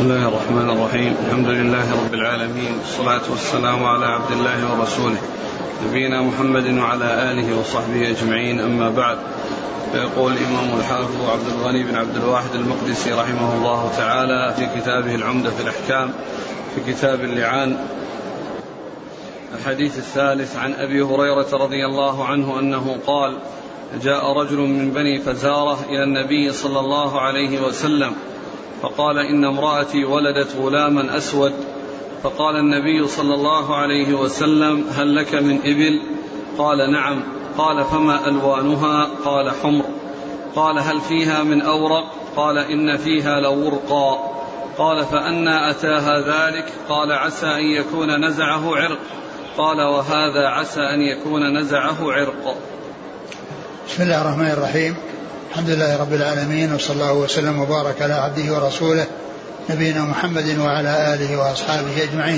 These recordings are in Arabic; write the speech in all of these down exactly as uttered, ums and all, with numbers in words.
الله الرحمن الرحيم. الحمد لله رب العالمين، والصلاة والسلام على عبد الله ورسوله نبينا محمد وعلى آله وصحبه أجمعين، أما بعد. فيقول الإمام الحافظ عبد الغني بن عبد الواحد المقدسي رحمه الله تعالى في كتابه العمدة في الأحكام في كتاب اللعان: الحديث الثالث عن أبي هريرة رضي الله عنه أنه قال: جاء رجل من بني فزارة إلى النبي صلى الله عليه وسلم فقال: إن امرأتي ولدت غلاما أسود. فقال النبي صلى الله عليه وسلم: هل لك من إبل؟ قال: نعم. قال: فما ألوانها؟ قال: حمر. قال: هل فيها من أورق؟ قال: إن فيها لورقا. قال: فأنى أتاها ذلك؟ قال: عسى أن يكون نزعه عرق. قال: وهذا عسى أن يكون نزعه عرق. بسم الله الرحمن الرحيم. الحمد لله رب العالمين، وصلى الله وسلم وبارك على عبده ورسوله نبينا محمد وعلى آله وأصحابه أجمعين.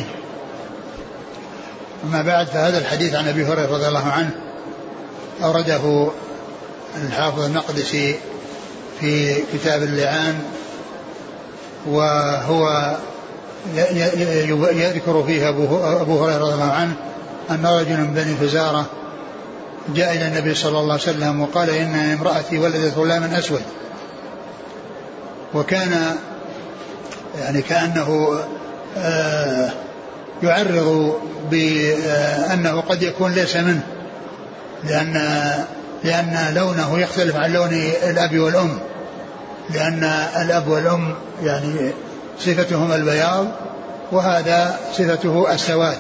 أما بعد، فهذا الحديث عن أبي هريرة رضي الله عنه أورده الحافظ المقدسي في كتاب اللعان، وهو يذكر فيه أبو هريرة رضي الله عنه أن رجل من بني فزارة جاء إلى النبي صلى الله عليه وسلم وقال: إن امرأتي ولدت غلاما أسود. وكان يعني كأنه آه يعرض بأنه قد يكون ليس منه، لأن لأن لونه يختلف عن لون الأب والأم، لأن الأب والأم يعني صفتهما البياض وهذا صفته السواد،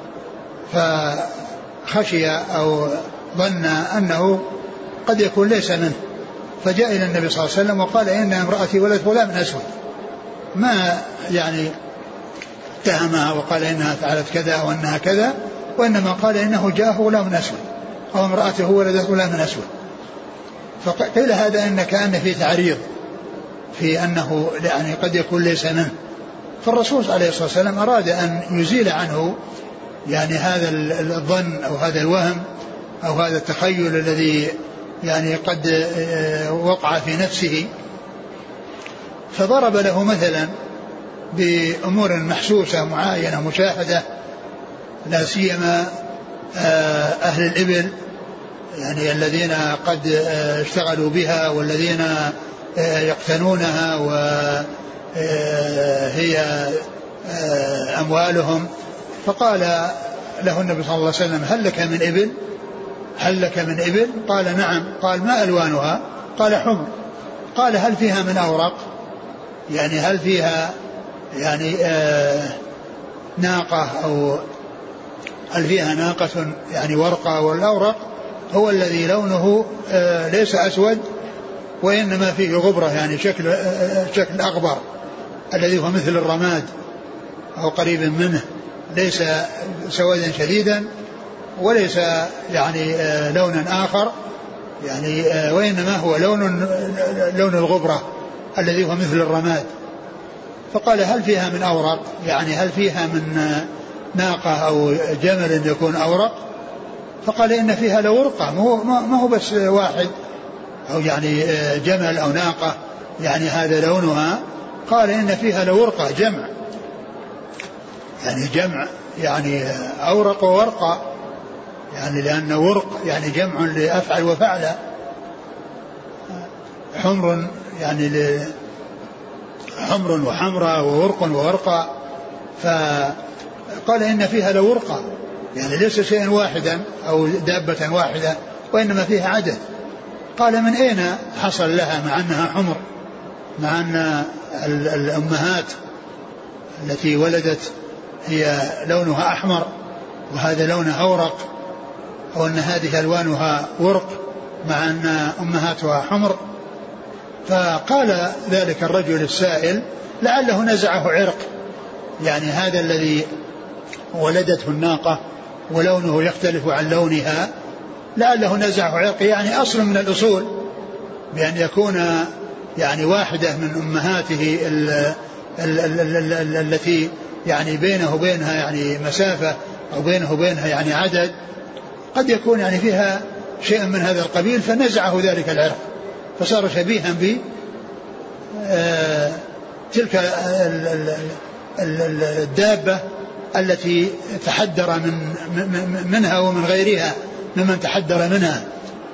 فخشي أو ظن أنه قد يكون ليس منه، فجاء إلى النبي صلى الله عليه وسلم وقال: إن امرأتي ولدت غلام أسود. ما يعني اتهمها وقال إنها فعلت كذا وأنها كذا، وإنما قال إنه جاءه غلام أسود أو امرأته ولدت غلام أسود. فقيل هذا إن كأن في تعريض في أنه يعني قد يكون ليس منه، فالرسول عليه الصلاة والسلام أراد أن يزيل عنه يعني هذا الظن أو هذا الوهم أو هذا التخيل الذي يعني قد وقع في نفسه، فضرب له مثلا بأمور محسوسة معاينة مشاهدة، لا سيما أهل الإبل يعني الذين قد اشتغلوا بها والذين يقتنونها وهي أموالهم. فقال له النبي صلى الله عليه وسلم: هل لك من إبل؟ هل لك من إبل؟ قال: نعم. قال: ما ألوانها؟ قال: حمر. قال: هل فيها من أورق؟ يعني هل فيها يعني آه ناقة أو هل فيها ناقة يعني ورقة؟ والأورق هو الذي لونه آه ليس أسود وإنما فيه غبرة، يعني شكل آه شكل أغبر الذي هو مثل الرماد أو قريب منه، ليس سوادا شديدا وليس يعني آه لونا آخر يعني آه وإنما هو لون لون الغبرة الذي هو مثل الرماد. فقال: هل فيها من أورق؟ يعني هل فيها من ناقة أو جمل يكون أورق؟ فقال: إن فيها لورقة، ما هو بس واحد أو يعني جمل أو ناقة يعني هذا لونها. قال: إن فيها لورقة، جمع يعني جمع يعني أورق وورقة، يعني لأن ورق يعني جمع لأفعل وفعل، حمر يعني حمر وحمراء وورق وورقة. فقال: إن فيها لورقة، يعني ليس شيئا واحدا أو دابة واحدة وإنما فيها عدد. قال: من أين حصل لها مع أنها حمر، مع أن الأمهات التي ولدت هي لونها أحمر وهذا لونها أورق، أو أن هذه ألوانها ورق مع أن أمهاتها حمر؟ فقال ذلك الرجل السائل: لعله نزعه عرق، يعني هذا الذي ولدته الناقة ولونه يختلف عن لونها لعله نزعه عرق، يعني أصل من الأصول، بأن يكون يعني واحدة من أمهاته ال ال ال ال ال التي يعني بينه وبينها يعني مسافة أو بينه وبينها يعني عدد، قد يكون يعني فيها شيء من هذا القبيل، فنزعه ذلك العرق فصار شبيها ب تلك الدابة التي تحدر من منها ومن غيرها ممن تحدر منها.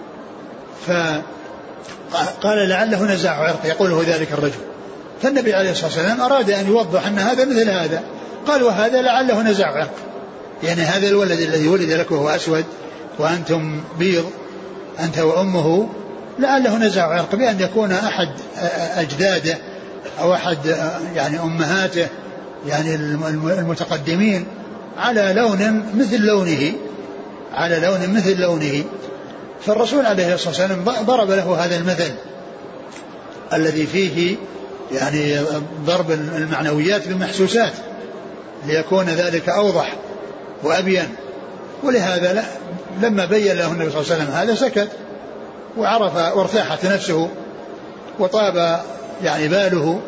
فقال لعله نزاع عرق يقوله ذلك الرجل. فالنبي عليه الصلاة والسلام أراد أن يوضح أن هذا مثل هذا، قال وهذا لعله نزاع عرق، يعني هذا الولد الذي ولد لك وهو أسود وأنتم بيض أنت وأمه لعله نزاع عرق، بأن يكون أحد أجداده أو أحد يعني أمهاته يعني المتقدمين على لون مثل لونه على لون مثل لونه. فالرسول عليه الصلاة والسلام ضرب له هذا المثل الذي فيه يعني ضرب المعنويات بالمحسوسات ليكون ذلك أوضح وأبين. ولهذا لا لما بين له النبي صلى الله عليه وسلم هذا سكت وعرف وارتاحت نفسه وطاب يعني باله،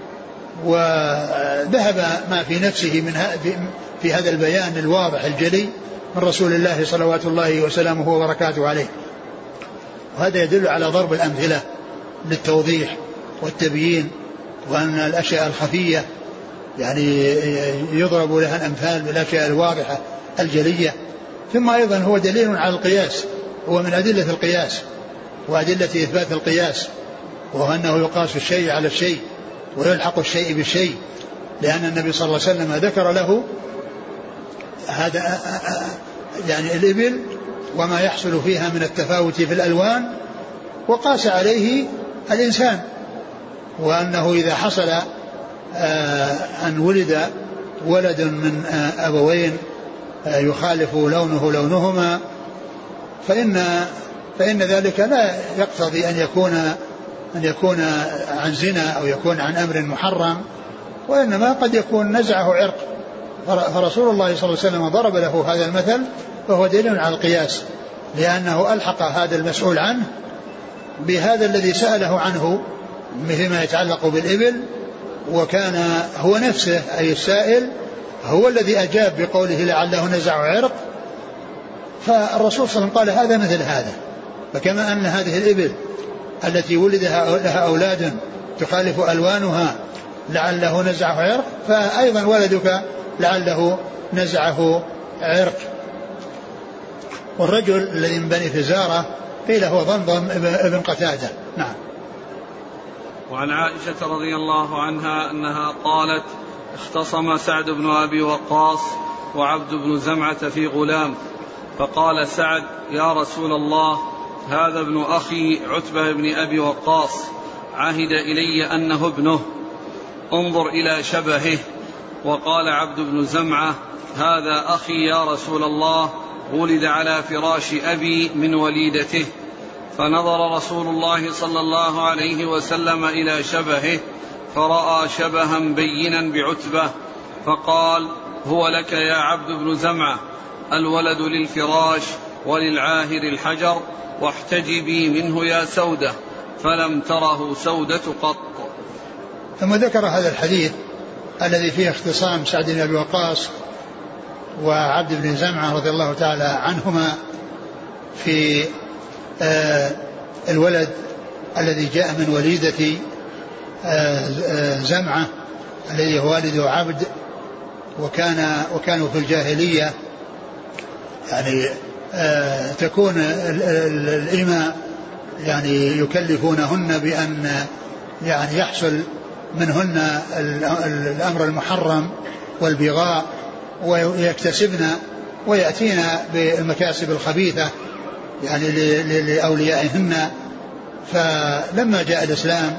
وذهب ما في نفسه من في هذا البيان الواضح الجلي من رسول الله صلوات الله وسلامه وبركاته عليه. وهذا يدل على ضرب الأمثلة للتوضيح والتبيين، وأن الأشياء الخفية يعني يضرب لها الأمثال بالأشياء الواضحة الجلية. ثم أيضا هو دليل على القياس، هو من أدلة القياس وأدلة إثبات القياس، وهو أنه يقاس الشيء على الشيء ويلحق الشيء بالشيء، لأن النبي صلى الله عليه وسلم ذكر له هذا يعني الإبل وما يحصل فيها من التفاوت في الألوان، وقاس عليه الإنسان، وأنه إذا حصل أن ولد ولد من أبوين يخالف لونه لونهما فإن فإن ذلك لا يقتضي أن يكون أن يكون عن زنا أو يكون عن أمر محرم، وإنما قد يكون نزعه عرق. فرسول الله صلى الله عليه وسلم ضرب له هذا المثل وهو دليل على القياس، لأنه ألحق هذا المسؤول عنه بهذا الذي سأله عنه فيما يتعلق بالإبل، وكان هو نفسه أي السائل هو الذي أجاب بقوله لعله نزع عرق. فالرسول صلى الله عليه وسلم قال هذا مثل هذا. فكما أن هذه الإبل التي ولد لها أولاد تخالف ألوانها لعله نزعه عرق، فأيضا ولدك لعله نزعه عرق. والرجل الذي من بني فزارة قيل هو ضمضم ابن قتادة. نعم. وعن عائشة رضي الله عنها أنها قالت اختصم سعد بن أبي وقاص وعبد بن زمعة في غلام، فقال سعد يا رسول الله هذا ابن أخي عتبة بن أبي وقاص عهد إلي أنه ابنه، انظر إلى شبهه. وقال عبد بن زمعة هذا أخي يا رسول الله ولد على فراش أبي من وليدته. فنظر رسول الله صلى الله عليه وسلم إلى شبهه فرأى شبها بينا بعتبة، فقال هو لك يا عبد بن زمعة، الولد للفراش وللعاهر الحجر، واحتجبي منه يا سودة، فلم تره سودة قط. ثم ذكر هذا الحديث الذي فيه اختصام سعد بن أبي وقاص وعبد بن زمعة رضي الله تعالى عنهما في آه الولد الذي جاء من وليدة آه آه زمعة الذي هو والده عبد، وكان وكانوا في الجاهلية يعني آه تكون الإماء يعني يكلفونهن بأن يعني يحصل منهن الأمر المحرم والبغاء ويكتسبن ويأتين بالمكاسب الخبيثة يعني لأوليائهن. فلما جاء الإسلام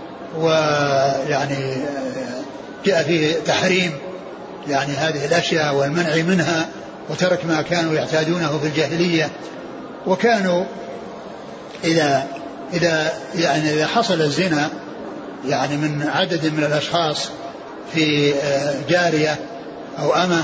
ويعني جاء فيه تحريم يعني هذه الأشياء والمنع منها وترك ما كانوا يعتادونه في الجاهلية، وكانوا إذا إذا يعني إذا حصل الزنا يعني من عدد من الأشخاص في جارية أو أمة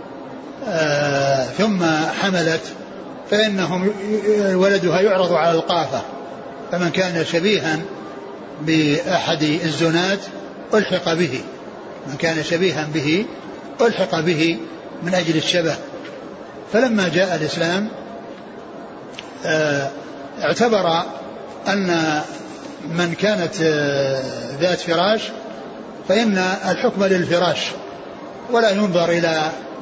ثم حملت فإنهم ولدها يعرض على القافة، فمن كان شبيها بأحد الزنات ألحق به، من كان شبيها به ألحق به من أجل الشبه. فلما جاء الإسلام اعتبر أن من كانت ذات فراش فإن الحكم للفراش ولا ينظر إلى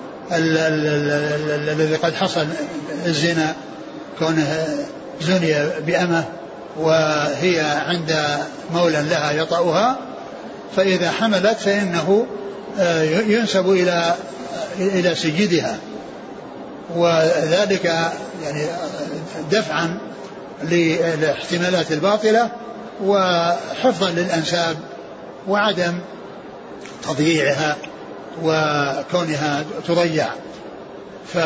الذي قد حصل الزنا كونه زني بأمه وهي عند مولى لها يطأها، فإذا حملت فإنه ينسب إلى إلى سيدها، وذلك يعني دفعا للاحتمالات الباطلة وحفظا للأنساب وعدم تضييعها وكونها تضيع. ف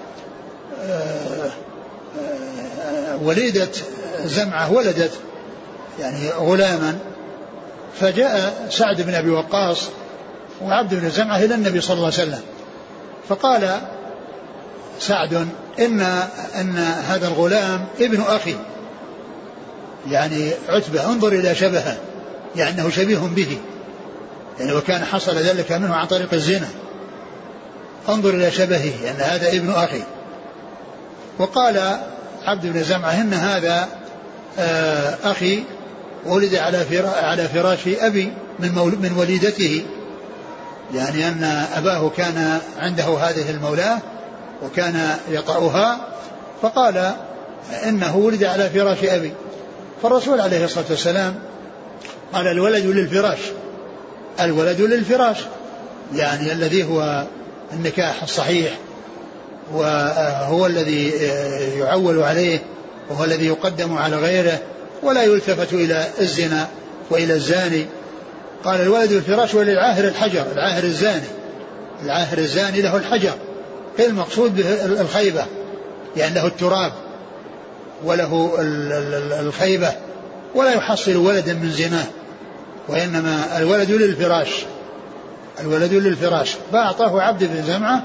وليدة زمعة ولدت يعني غلاما، فجاء سعد بن أبي وقاص وعبد بن زمعة إلى النبي صلى الله عليه وسلم، فقال سعد إن, إن هذا الغلام ابن أخي يعني عتبة، انظر إلى شبهه يعني أنه شبيه به، يعني وكان حصل ذلك منه عن طريق الزنا، انظر إلى شبهه أن يعني هذا ابن أخي. وقال عبد بن زمعة إن هذا أخي ولد على فراش أبي من وليدته، يعني أن أباه كان عنده هذه المولاه وكان يطأها، فقال إنه ولد على فراش أبي. فالرسول عليه الصلاة والسلام قال الولد للفراش، الولد للفراش يعني الذي هو النكاح الصحيح، وهو الذي يعول عليه وهو الذي يقدم على غيره ولا يلتفت إلى الزنا وإلى الزاني. قال الولد للفراش وللعاهر الحجر، العاهر الزاني، العاهر الزاني له الحجر، المقصود به الخيبة يعني له التراب وله الخيبة ولا يحصل ولدا من زناه، وإنما الولد للفراش، الولد للفراش. فأعطاه عبد بن زمعة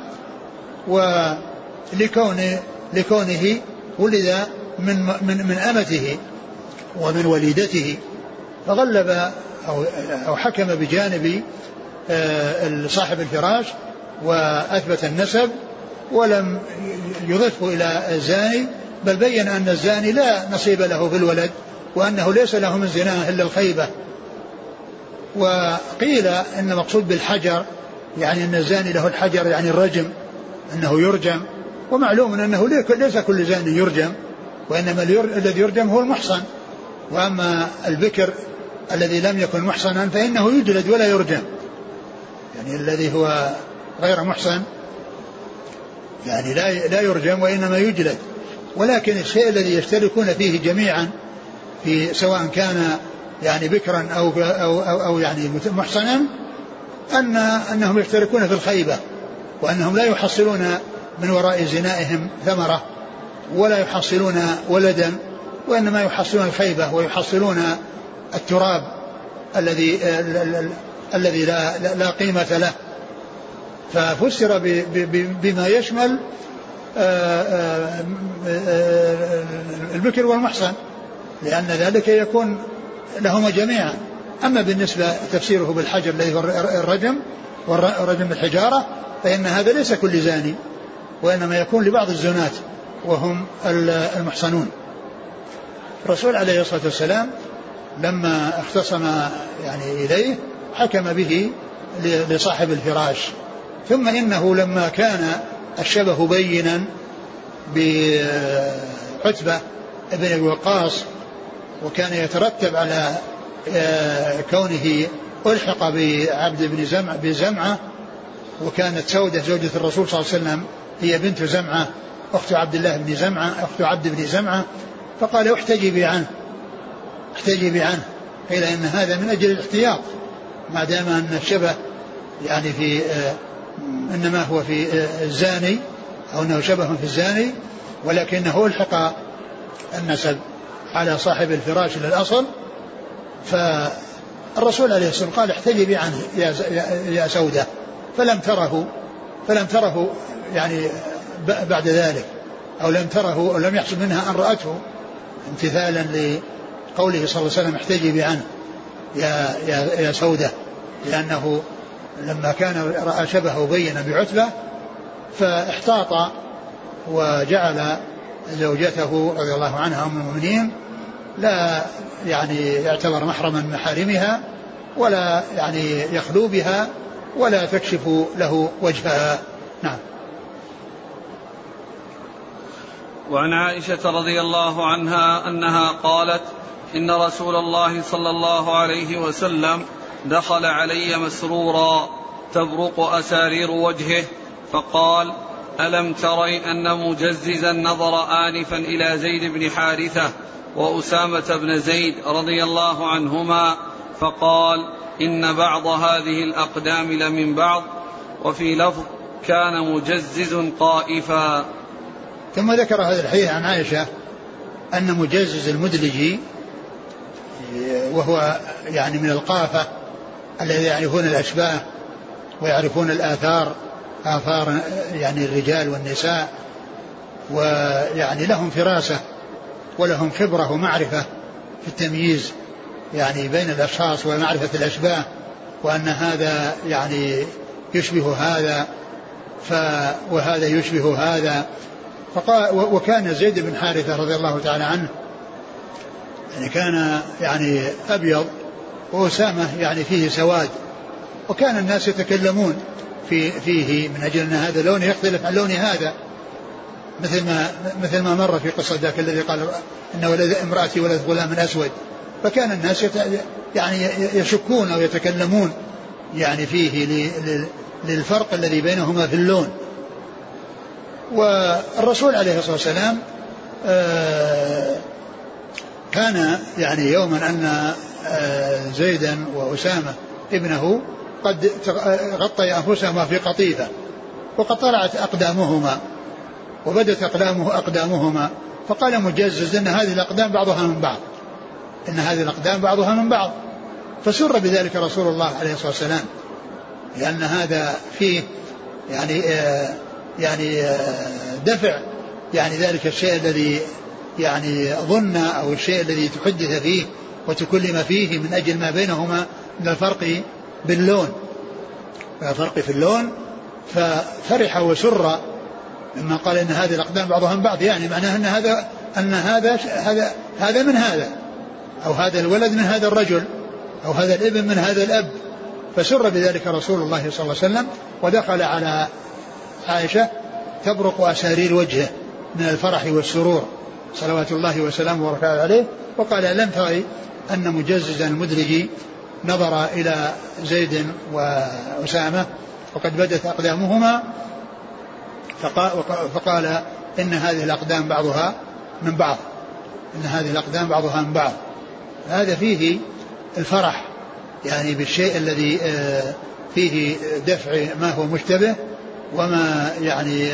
ولكونه لكونه ولد من, من, من أمته ومن وليدته، فغلب أو, أو حكم بجانب صاحب الفراش وأثبت النسب ولم يضفه إلى الزاني، بل بين أن الزاني لا نصيب له في الولد وأنه ليس له من زناه إلا الخيبة. وقيل إن مقصود بالحجر يعني أن الزاني له الحجر يعني الرجم، أنه يرجم، ومعلوم أنه ليس كل زاني يرجم، وإنما الذي يرجم هو المحصن، وأما البكر الذي لم يكن محصنا فإنه يجلد ولا يرجم، يعني الذي هو غير محصن يعني لا لا يرجم وإنما يجلد. ولكن الشيء الذي يشتركون فيه جميعا في سواء كان يعني بكرا أو, أو, أو, أو يعني محصنا أن أنهم يشتركون في الخيبة، وأنهم لا يحصلون من وراء زنائهم ثمرة ولا يحصلون ولدا، وإنما يحصلون الخيبة ويحصلون التراب الذي الذي لا, لا قيمة له. ففسر بما يشمل البكر والمحصن لأن ذلك يكون لهما جميعا. أما بالنسبة تفسيره بالحجر الذي هو الرجم والرجم بالحجارة فإن هذا ليس كل زاني، وإنما يكون لبعض الزنات وهم المحصنون. الرسول عليه الصلاة والسلام لما اختصم يعني إليه حكم به لصاحب الفراش. ثم إنه لما كان الشبه بينا بعتبة ابن أبي وقاص وكان يترتب على كونه ألحق بعبد بن زمعة بزمعة، وكانت سودة زوجة الرسول صلى الله عليه وسلم هي بنت زمعة أخت عبد الله بن زمعة أخت عبد بن زمعة، فقال احتجبي عنه احتجبي عنه قيل إن هذا من أجل الاحتياط ما دام أن الشبه يعني في إنما هو في الزاني أو أنه شبه في الزاني، ولكنه الحق النسب على صاحب الفراش للأصل. فالرسول عليه الصلاة والسلام قال احتجبي عنه يا سودة، فلم تره فلم تره يعني بعد ذلك أو لم تره أو لم يحصل منها أن رأته امتثالا لقوله صلى الله عليه وسلم احتجبي عنه يا, يا, يا سودة، لأنه لما كان رأى شبهه بينا بعتبة فاحتاط وجعل زوجته رضي الله عنها أم المؤمنين لا يعني يعتبر محرما محارمها، ولا يعني يخلو بها ولا تكشف له وجهها. نعم. وعن عائشة رضي الله عنها أنها قالت إن رسول الله صلى الله عليه وسلم دخل علي مسرورا تبرق أسارير وجهه فقال ألم تري أن مجززا نظر آنفا إلى زيد بن حارثة وأسامة بن زيد رضي الله عنهما فقال إن بعض هذه الأقدام لمن بعض. وفي لفظ كان مجزز قائفا. ثم ذكر هذا الحديث عن عائشة أن مجزز المدلجي وهو يعني من القافة الذين يعرفون الأشباه ويعرفون الآثار آثار يعني الرجال والنساء ويعني لهم فراسة ولهم خبرة ومعرفة في التمييز يعني بين الأشخاص ومعرفة الأشباه وأن هذا يعني يشبه هذا ف وهذا يشبه هذا. فقال وكان زيد بن حارثة رضي الله تعالى عنه يعني كان يعني أبيض وأسامة يعني فيه سواد وكان الناس يتكلمون في فيه من أجل أن هذا لونه يختلف عن لون هذا مثل ما مثل ما مر في قصة ذاك الذي قال إن ولد امرأتي ولد غلام أسود. فكان الناس يعني يشكون أو يتكلمون يعني فيه للفرق الذي بينهما في اللون. والرسول عليه الصلاة والسلام كان يعني يوما أن زيدا وأسامة ابنه قد غطي أنفسهما في قطيفة وقد طلعت أقدامهما وبدت أقدامه أقدامهما فقال مجزز إن هذه الأقدام بعضها من بعض إن هذه الأقدام بعضها من بعض. فسر بذلك رسول الله عليه الصلاة والسلام لأن هذا فيه يعني آه يعني آه دفع يعني ذلك الشيء الذي يعني ظن أو الشيء الذي تحدث فيه وتكلم فيه من أجل ما بينهما من الفرق باللون الفرق في اللون. ففرح وسر لما قال إن هذه الأقدام بعضها من بعض يعني معناه أن هذا أن هذا هذا هذا من هذا أو هذا الولد من هذا الرجل أو هذا الابن من هذا الأب. فسر بذلك رسول الله صلى الله عليه وسلم ودخل على عائشة تبرق أسارير وجهه من الفرح والسرور صلوات الله وسلامه وبركاته عليه وقال لم تري أن مجززا المدلجي نظر إلى زيد وأسامة وقد بدت أقدامهما فقال إن هذه الأقدام بعضها من بعض إن هذه الأقدام بعضها من بعض. هذا فيه الفرح يعني بالشيء الذي فيه دفع ما هو مشتبه وما يعني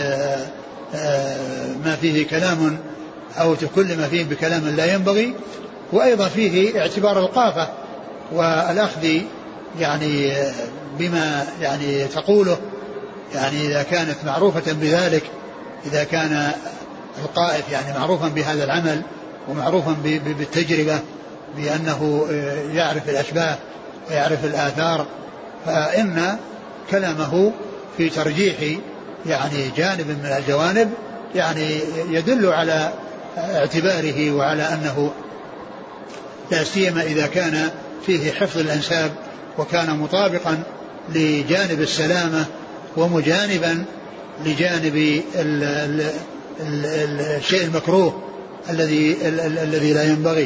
ما فيه كلام أو تكلم فيه بكلام لا ينبغي. وأيضا فيه اعتبار القافة والأخذ يعني بما يعني تقوله يعني إذا كانت معروفة بذلك إذا كان القائف يعني معروفا بهذا العمل ومعروفا بالتجربة بأنه يعرف الأشباه ويعرف الآثار فإن كلامه في ترجيح يعني جانب من الجوانب يعني يدل على اعتباره وعلى أنه لا سيما إذا كان فيه حفظ الأنساب وكان مطابقا لجانب السلامة ومجانبا لجانب ال ال ال الشيء المكروه الذي الذي لا ينبغي.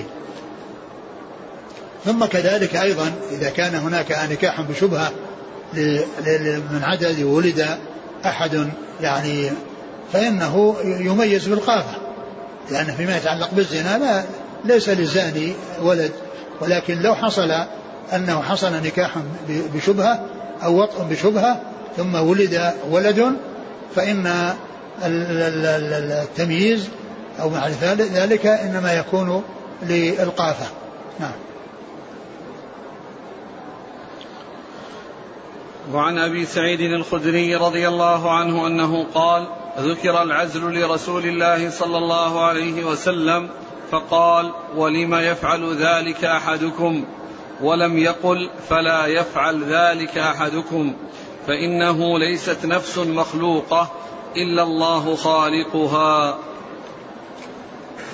ثم كذلك أيضا إذا كان هناك نكاح بشبهة من عدد ولد أحد يعني فإنه يميز بالقافة لأن فيما يتعلق بالزنا لا ليس للزاني ولد ولكن لو حصل أنه حصل نكاح بشبهة أو وطء بشبهة ثم ولد ولد فإن التمييز أو معرفة ذلك إنما يكون للقافة. نعم. وعن أبي سعيد الخدري رضي الله عنه أنه قال ذكر العزل لرسول الله صلى الله عليه وسلم فقال ولم يفعل ذلك أحدكم ولم يقل فلا يفعل ذلك أحدكم فإنه ليست نفس مخلوقة إلا الله خالقها.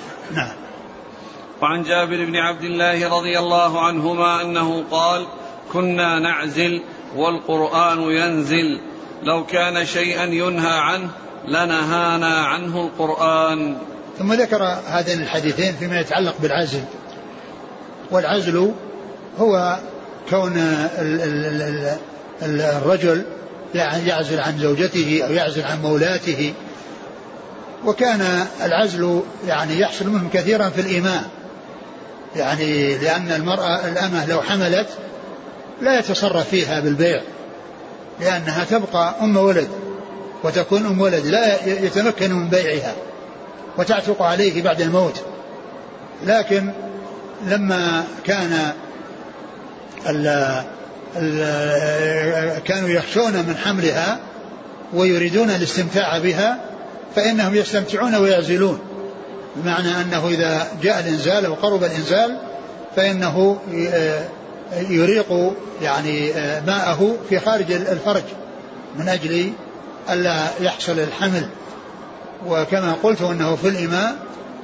نعم. وعن جابر بن عبد الله رضي الله عنهما أنه قال كنا نعزل والقرآن ينزل، لو كان شيئا ينهى عنه لنهانا عنه القرآن. ثم ذكر هذين الحديثين فيما يتعلق بالعزل. والعزل هو كون الرجل يعزل عن زوجته أو يعزل عن مولاته. وكان العزل يعني يحصل منهم كثيرا في الإماء، يعني لأن المرأة الأمة لو حملت لا يتصرف فيها بالبيع، لأنها تبقى أم ولد وتكون أم ولد لا يتمكن من بيعها وتعتق عليه بعد الموت. لكن لما كان ال ال كانوا يخشون من حملها ويريدون الاستمتاع بها فإنهم يستمتعون ويعزلون، بمعنى أنه إذا جاء الإنزال أو قرب الإنزال فإنه يريق يعني ماءه في خارج الفرج من أجل ألا يحصل الحمل. وكما قلت أنه في الإماء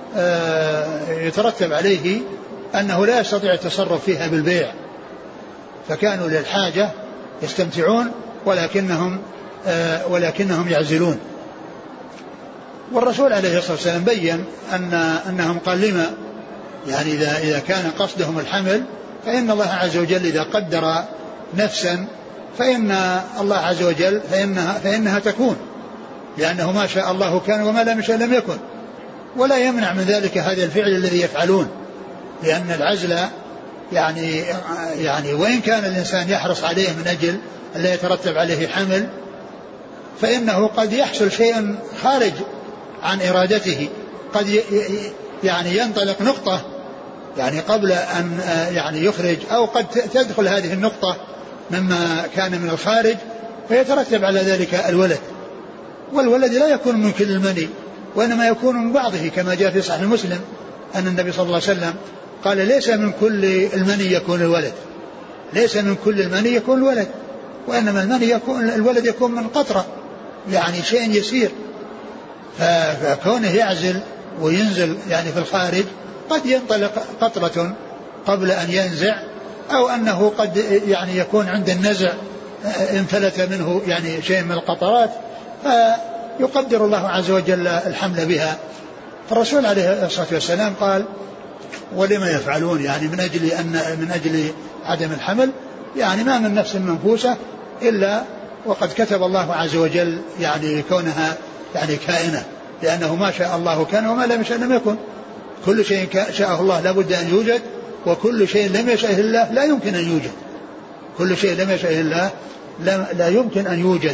يترتب عليه أنه لا يستطيع التصرف فيها بالبيع، فكانوا للحاجة يستمتعون ولكنهم ولكنهم يعزلون. والرسول عليه الصلاة والسلام بين أن أنهم قال لما يعني إذا إذا كان قصدهم الحمل فإن الله عز وجل إذا قدر نفسا فإن الله عز وجل فإنها, فإنها تكون، لأنه ما شاء الله كان وما لم يشاء لم يكن. ولا يمنع من ذلك هذا الفعل الذي يفعلون، لأن العزل يعني يعني وإن كان الإنسان يحرص عليه من أجل ألا يترتب عليه حمل فإنه قد يحصل شيء خارج عن إرادته، قد يعني ينطلق نقطة يعني قبل أن يعني يخرج، أو قد تدخل هذه النقطة مما كان من الخارج فيترتب على ذلك الولد. والولد لا يكون من كل المني وإنما يكون من بعضه، كما جاء في صحيح مسلم أن النبي صلى الله عليه وسلم قال ليس من كل المني يكون الولد، ليس من كل المني يكون الولد، وإنما المني يكون الولد يكون من قطرة يعني شيء يسير. فكونه يعزل وينزل يعني في الخارج قد ينطلق قطرة قبل أن ينزع، أو أنه قد يعني يكون عند النزع انفلت منه يعني شيء من القطرات فيقدر الله عز وجل الحمل بها. فالرسول عليه الصلاة والسلام قال ولما يفعلون يعني من أجل أن من أجل عدم الحمل، يعني ما من نفس منفوسة إلا وقد كتب الله عز وجل يعني كونها يعني كائنة، لأنه ما شاء الله كان وما لم يشاء لم يكن. كل شيء شاءه الله لا بد أن يوجد، وكل شيء لم يشاءه الله لا يمكن أن يوجد. كل شيء لم يشاءه الله لا يمكن أن يوجد.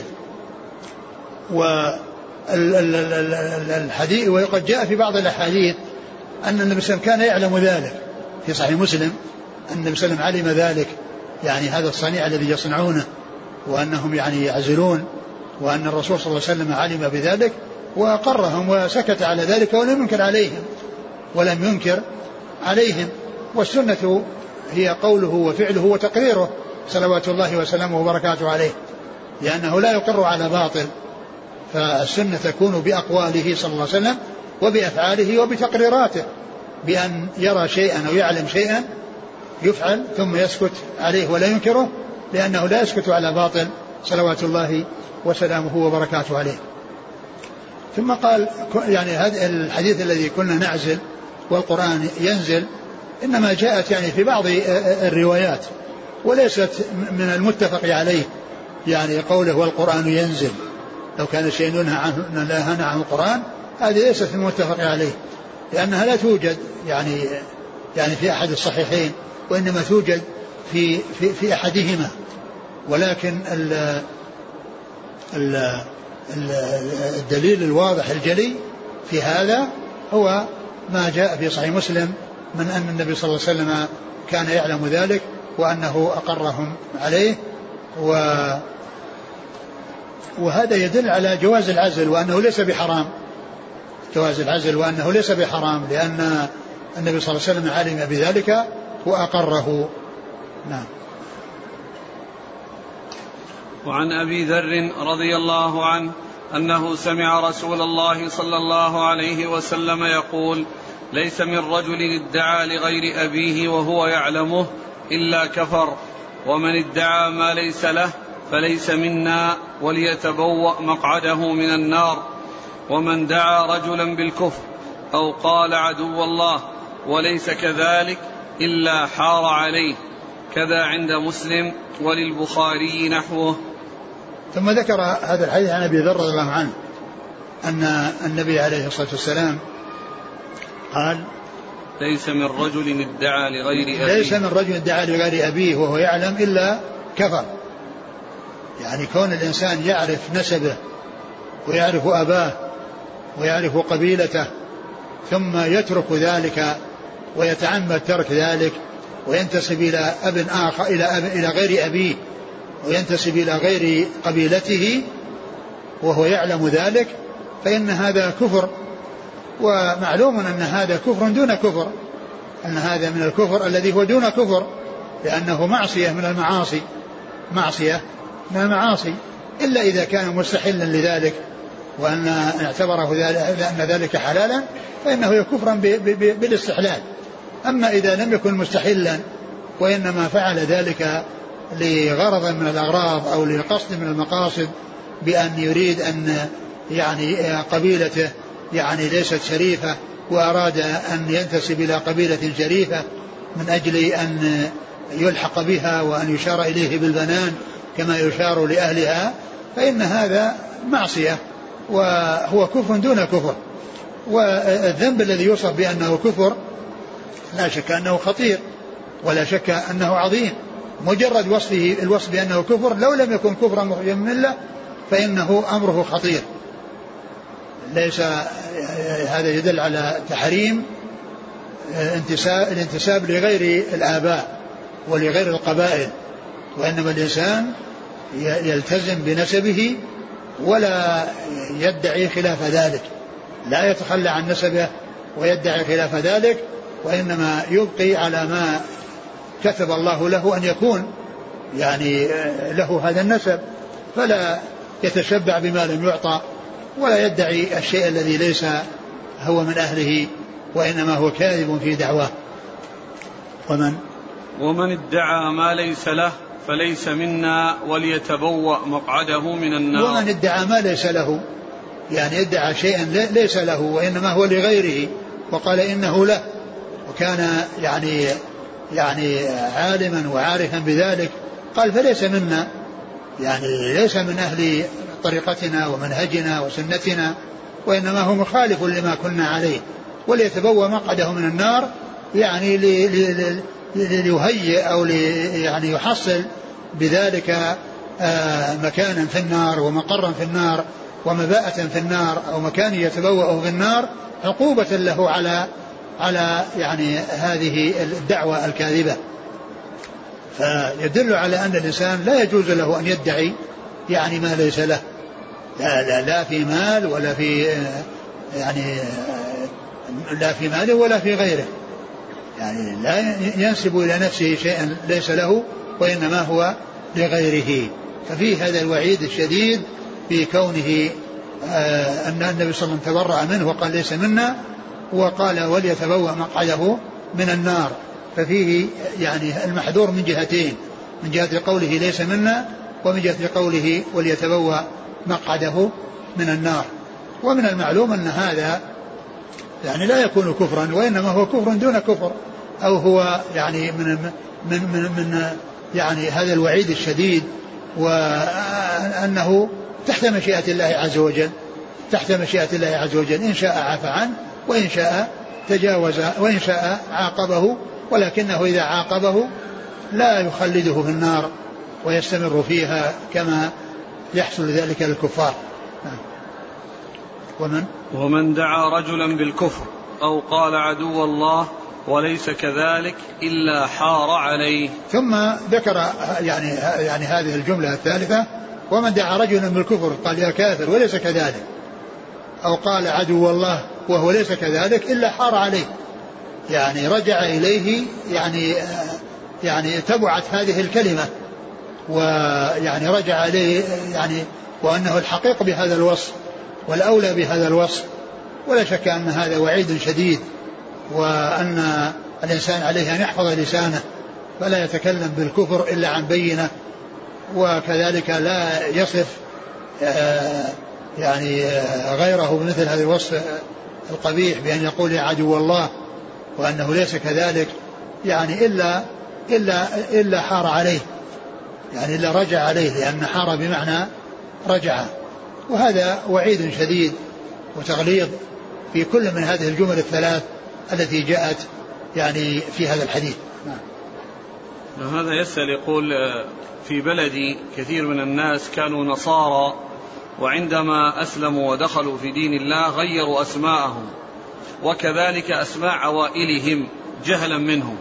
والحديث وقد جاء في بعض الأحاديث أن النبي صلى الله عليه وسلم كان يعلم ذلك، في صحيح مسلم أن النبي صلى الله عليه وسلم علم ذلك، يعني هذا الصنيع الذي يصنعونه وأنهم يعني يعزلون، وأن الرسول صلى الله عليه وسلم علم بذلك وأقرهم وسكت على ذلك ولم ينكر عليهم ولم ينكر عليهم. والسنة هي قوله وفعله وتقريره صلوات الله وسلامه وبركاته عليه، لأنه لا يقر على باطل، فالسنة تكون بأقواله صلى الله عليه وسلم وبأفعاله وبتقريراته، بأن يرى شيئا أو يعلم شيئا يفعل ثم يسكت عليه ولا ينكره، لأنه لا يسكت على باطل صلوات الله وسلامه وبركاته عليه. ثم قال يعني هذا الحديث الذي كنا نعزل والقرآن ينزل إنما جاءت يعني في بعض الروايات وليست من المتفق عليه، يعني قوله والقرآن ينزل، لو كان شيء ينهى عنه نهى عن القرآن هذه ليست من المتفق عليه، لأنها لا توجد يعني يعني في أحد الصحيحين، وإنما توجد في في, في أحدهما. ولكن ال ال الدليل الواضح الجلي في هذا هو ما جاء في صحيح مسلم من أن النبي صلى الله عليه وسلم كان يعلم ذلك وأنه أقرهم عليه، و وهذا يدل على جواز العزل وأنه ليس بحرام، جواز العزل وأنه ليس بحرام، لأن النبي صلى الله عليه وسلم علم بذلك وأقره. نعم. وعن أبي ذر رضي الله عنه أنه سمع رسول الله صلى الله عليه وسلم يقول: ليس من رجل ادعى لغير أبيه وهو يعلمه إلا كفر، ومن ادعى ما ليس له فليس منا وليتبوأ مقعده من النار. ومن دعا رجلا بالكفر أو قال عدو الله وليس كذلك إلا حار عليه. كذا عند مسلم وللبخاري نحوه. ثم ذكر هذا الحديث عن أبي ذر رضي الله عنه أن النبي عليه الصلاة والسلام قال ليس من رجل ادعى لغير أبيه ليس من رجل ادعى لغير أبيه وهو يعلم إلا كفر. يعني كون الإنسان يعرف نسبه ويعرف أباه ويعرف قبيلته ثم يترك ذلك ويتعمد ترك ذلك وينتسب إلى أب آخر إلى, أب إلى غير أبيه وينتسب إلى غير قبيلته وهو يعلم ذلك فإن هذا كفر. ومعلوم أن هذا كفر دون كفر، أن هذا من الكفر الذي هو دون كفر، لأنه معصية من المعاصي معصية من المعاصي إلا إذا كان مستحلا لذلك وأن اعتبره ذلك أن ذلك حلالا فإنه كفرا بالاستحلال. أما إذا لم يكن مستحلا وإنما فعل ذلك لغرض من الأغراض أو لقصد من المقاصد بأن يريد أن يعني قبيلته يعني ليست شريفة وأراد أن ينتسب إلى قبيلة شريفة من أجل أن يلحق بها وأن يشار إليه بالبنان كما يشار لأهلها فإن هذا معصية وهو كفر دون كفر. والذنب الذي يوصف بأنه كفر لا شك أنه خطير ولا شك أنه عظيم. مجرد وصفه الوصف بأنه كفر لو لم يكن كفرا مخرجا من الله فإنه أمره خطير. ليس هذا يدل على تحريم انتساب الانتساب لغير الآباء ولغير القبائل، وإنما الإنسان يلتزم بنسبه ولا يدعي خلاف ذلك، لا يتخلى عن نسبه ويدعي خلاف ذلك، وإنما يبقي على ما كتب الله له أن يكون يعني له هذا النسب، فلا يتشبع بما لم يعطى ولا يدعي الشيء الذي ليس هو من أهله وإنما هو كاذب في دعواه. ومن ومن ادعى ما ليس له فليس منا وليتبوأ مقعده من النار. ومن ادعى ما ليس له يعني ادعى شيئا ليس له وإنما هو لغيره وقال إنه له وكان يعني يعني عالما وعارفا بذلك قال فليس منا، يعني ليس من أهل طريقتنا ومنهجنا وسنتنا وإنما هو مخالف لما كنا عليه. وليتبوأ مقعده من النار يعني ليهيئ أو يعني يحصل بذلك مكانا في النار ومقرا في النار ومباءة في النار أو مكان يتبوأ في النار عقوبة له على على يعني هذه الدعوة الكاذبة. فيدل على أن الإنسان لا يجوز له أن يدعي يعني ما ليس له، لا, لا, لا في مال ولا في يعني لا في مال ولا في غيره، يعني لا ينسب إلى نفسه شيئا ليس له وإنما هو لغيره. ففي هذا الوعيد الشديد في كونه آه أن النبي صلى الله عليه وسلم تبرأ منه وقال ليس منا وقال وليتبوأ مقعده من النار. ففيه يعني المحذور من جهتين، من جهة قوله ليس منا ومن جهة قوله وليتبوأ مقعده من النار. ومن المعلوم أن هذا يعني لا يكون كفرا وإنما هو كفر دون كفر، أو هو يعني من من من, من يعني هذا الوعيد الشديد، وأنه تحت مشيئة الله عز وجل، تحت مشيئة الله عز وجل، إن شاء عفى عنه وإن شاء تجاوز وإن شاء عاقبه، ولكنه إذا عاقبه لا يخلده في النار ويستمر فيها كما يحصل ذلك للكفار. ومن ومن دعا رجلا بالكفر أو قال عدو الله وليس كذلك إلا حار عليه. ثم ذكر يعني يعني هذه الجملة الثالثة ومن دعا رجلا بالكفر قال يا كافر وليس كذلك أو قال عدو الله وهو ليس كذلك إلا حار عليه، يعني رجع إليه يعني يعني تبعت هذه الكلمة ويعني رجع إليه يعني وأنه الحقيق بهذا الوصف والأولى بهذا الوصف. ولا شك أن هذا وعيد شديد وأن الإنسان عليه أن يحفظ لسانه فلا يتكلم بالكفر إلا عن بينة، وكذلك لا يصف يعني غيره بمثل هذا الوصف القبيح بأن يقول يا عدو الله وأنه ليس كذلك، يعني إلا إلا إلا حار عليه، يعني إلا رجع عليه، لأن حار بمعنى رجع. وهذا وعيد شديد وتغليظ في كل من هذه الجمل الثلاث التي جاءت يعني في هذا الحديث. نعم. هذا يسأل يقول في بلدي كثير من الناس كانوا نصارى، وعندما أسلموا ودخلوا في دين الله غيروا أسماءهم وكذلك أسماء عوائلهم جهلا منهم.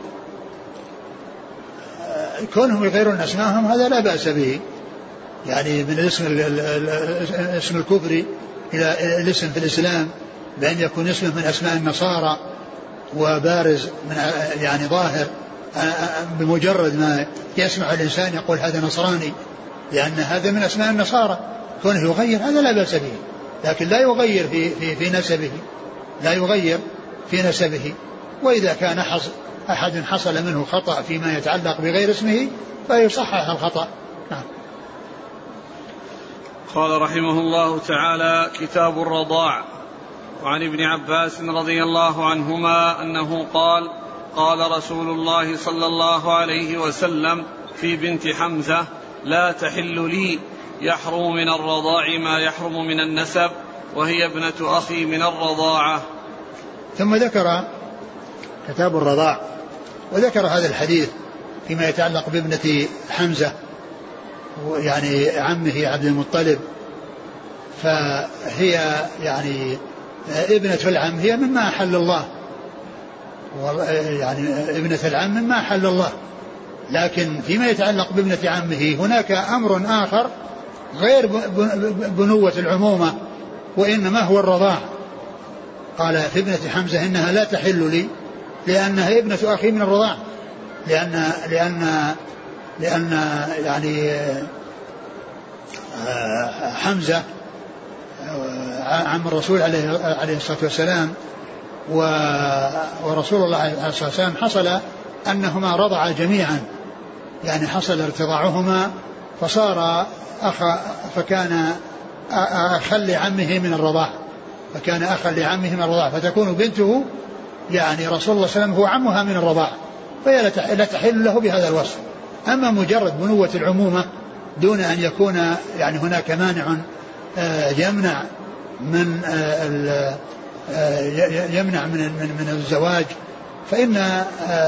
كونهم يغيرون أسماءهم هذا لا بأس به، يعني من الاسم الاسم الكفري إلى الاسم في الإسلام، بأن يكون اسمه من أسماء النصارى وبارز من يعني ظاهر بمجرد ما يسمع الإنسان يقول هذا نصراني، لأن هذا من أسماء النصارى. كونه يغير هذا لا بأس به، لكن لا يغير في, في, في نسبه، لا يغير في نسبه. وإذا كان حصل أحد حصل منه خطأ فيما يتعلق بغير اسمه فيصحح الخطأ. نعم. قال رحمه الله تعالى: كتاب الرضاع. وعن ابن عباس رضي الله عنهما أنه قال: قال رسول الله صلى الله عليه وسلم في بنت حمزة: لا تحل لي، يحرم من الرضاع ما يحرم من النسب، وهي ابنة أخي من الرضاعة. ثم ذكر كتاب الرضاع، وذكر هذا الحديث فيما يتعلق بابنة حمزة يعني عمه عبد المطلب، فهي يعني ابنة العم، هي مما أحل الله، يعني ابنة العم مما أحل الله. لكن فيما يتعلق بابنة عمه هناك أمر آخر غير بنوة العمومة، وإنما هو الرضاع. قال في ابنة حمزة إنها لا تحل لي لأنها ابنة أخي من الرضاع، لأن لأن لأن يعني حمزة عم الرسول عليه عليه الصلاة والسلام ورسول الله عليه الصلاة والسلام حصل أنهما رضعا جميعا، يعني حصل ارتضاعهما فصار أخا، فكان أخا لعمه من الرضاع، فكان أخا لعمه من الرضاع، فتكون بنته يعني رسول الله صلى الله عليه وسلم هو عمها من الرضاع، فهي لا تحل له بهذا الوصف. أما مجرد بنوة العمومة دون أن يكون يعني هناك مانع يمنع من يمنع من من الزواج، فإن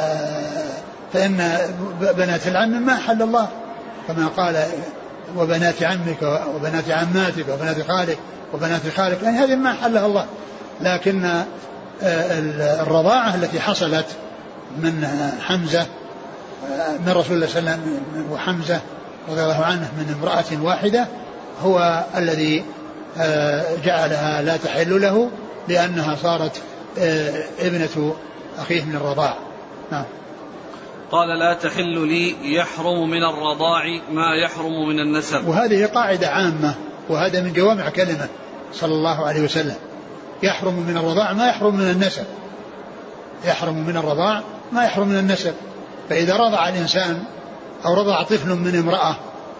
فإن بنات العم ما حل الله، كما قال: وبنات عمك وبنات عماتك وبنات خالك وبنات خالك، يعني هذه ما حلها الله. لكن الرضاعة التي حصلت من حمزة من رسول الله صلى الله عليه وسلم وحمزة رضي الله عنه من امرأة واحدة هو الذي جعلها لا تحل له، لأنها صارت ابنة أخيه من الرضاع. نعم. قال: لا تحل لي، يحرم من الرضاع ما يحرم من النسب. وهذه قاعدة عامة، وهذا من جوامع كلمة صلى الله عليه وسلم: يحرم من الرضاع ما يحرم من النسب، يحرم من الرضاع ما يحرم من النسب. فإذا رضع الإنسان أو رضع طفل من امرأة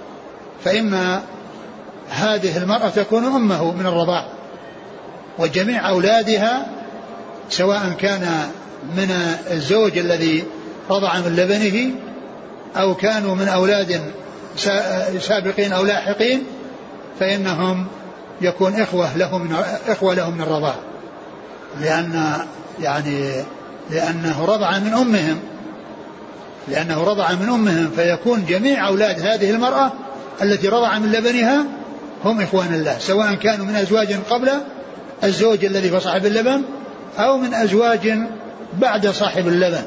فإن هذه المرأة تكون أمه من الرضاع، وجميع أولادها سواء كان من الزوج الذي رضع من لبنه أو كانوا من أولاد سابقين أو لاحقين فإنهم يكون إخوة له من إخوة له من الرضاع، لأن يعني لأنه رضع من أمهم لأنه رضع من أمهم فيكون جميع أولاد هذه المرأة التي رضع من لبنها هم إخوان الله، سواء كانوا من أزواج قبل الزوج الذي فصاحب اللبن أو من أزواج بعد صاحب اللبن،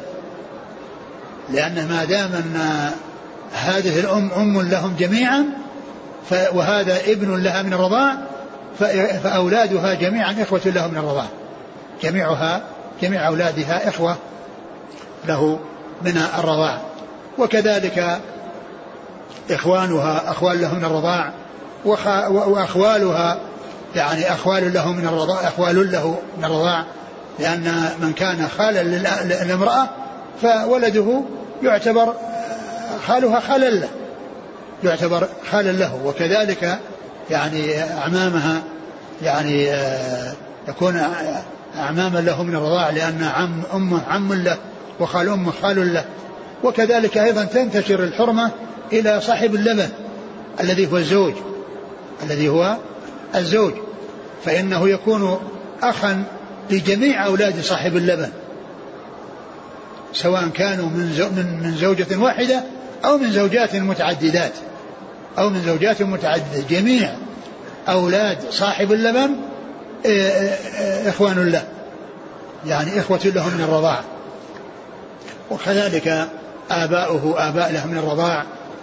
لأن ما دام أن هذه الأم أم لهم جميعا وهذا ابن لها من الرضاع فأولادها جميعا إخوة له من الرضاع، جميعها جميع أولادها إخوة له من الرضاع. وكذلك إخوانها أخوال له من الرضاع، وأخوالها يعني أخوال له من الرضاع أخوال له من الرضاع، لأن من كان خالا للامرأة فولده يعتبر خالها خالا له يعتبر خالا له. وكذلك يعني أعمامها يعني يكون أعماما له من الرضاع لأن عم أمه عم له وخال أمه خال له. وكذلك أيضا تنتشر الحرمة إلى صاحب اللبن الذي هو الزوج الذي هو الزوج فإنه يكون أخا لجميع أولاد صاحب اللبن سواء كانوا من من زوجة واحدة أو من زوجات متعددات أو من زوجات متعددة. جميع أولاد صاحب اللبن إخوان له يعني إخوة له من الرضاعة. وكذلك آباؤه آباء له من الرضاع.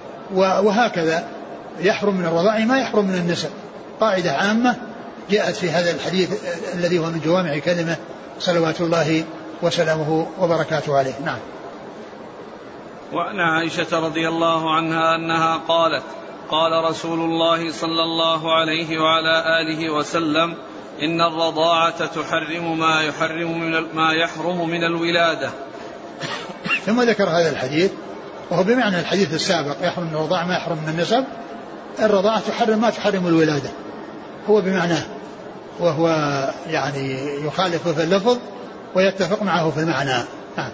وهكذا يحرم من الرضاع ما يحرم من النسب. قاعدة عامة جاءت في هذا الحديث الذي هو من جوامع كلمة صلوات الله وسلامه وبركاته عليه. نعم. وعن عائشة رضي الله عنها أنها قالت قال رسول الله صلى الله عليه وعلى آله وسلم إن الرضاعة تحرم ما يحرم من ما يحرم من الولادة. ثم ذكر هذا الحديث وهو بمعنى الحديث السابق يحرم من الرضاعة ما يحرم من النسب. الرضاعة تحرم ما تحرم الولادة هو بمعناه وهو يعني يخالف في اللفظ ويتفق معه في المعنى. نعم.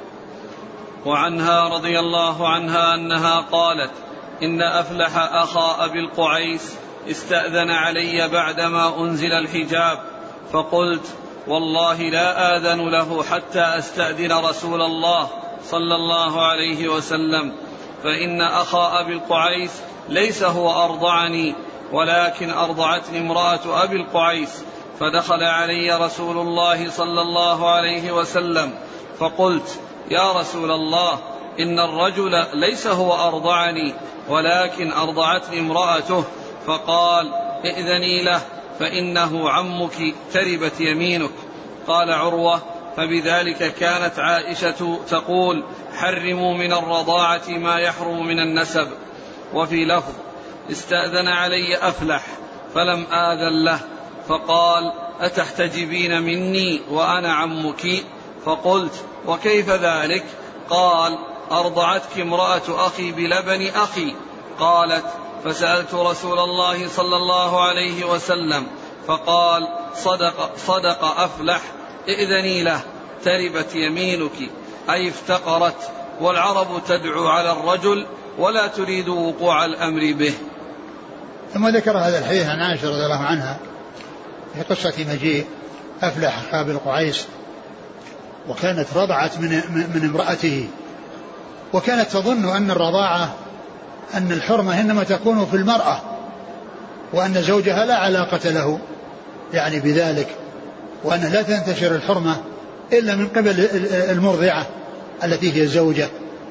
وعنها رضي الله عنها أنها قالت إن أفلح أخا أبي القعيس استأذن علي بعدما أنزل الحجاب فقلت والله لا آذن له حتى أستأذن رسول الله صلى الله عليه وسلم فإن أخا أبي القعيس ليس هو أرضعني ولكن أرضعتني امرأة أبي القعيس فدخل علي رسول الله صلى الله عليه وسلم فقلت يا رسول الله إن الرجل ليس هو أرضعني ولكن أرضعتني امرأته فقال ائذني له فإنه عمك تربت يمينك. قال عروة فبذلك كانت عائشة تقول حرموا من الرضاعة ما يحرم من النسب. وفي لفظ استأذن علي أفلح فلم آذن له فقال أتحتجبين مني وأنا عمك؟ فقلت وكيف ذلك؟ قال أرضعتك امرأة أخي بلبن أخي. قالت فسألت رسول الله صلى الله عليه وسلم فقال صدق, صدق أفلح ائذني له تربت يمينك أي افتقرت والعرب تدعو على الرجل ولا تريد وقوع الأمر به. ثم ذكر هذا الحديث عن عائشة رضي الله عنها في قصة مجيء أفلح أبي القعيس وكانت رضعت من, من امرأته وكانت تظن أن الرضاعة أن الحرمة إنما تكون في المرأة وأن زوجها لا علاقة له يعني بذلك وأن لا تنتشر الحرمة إلا من قبل المرضعة التي هي الزوجة.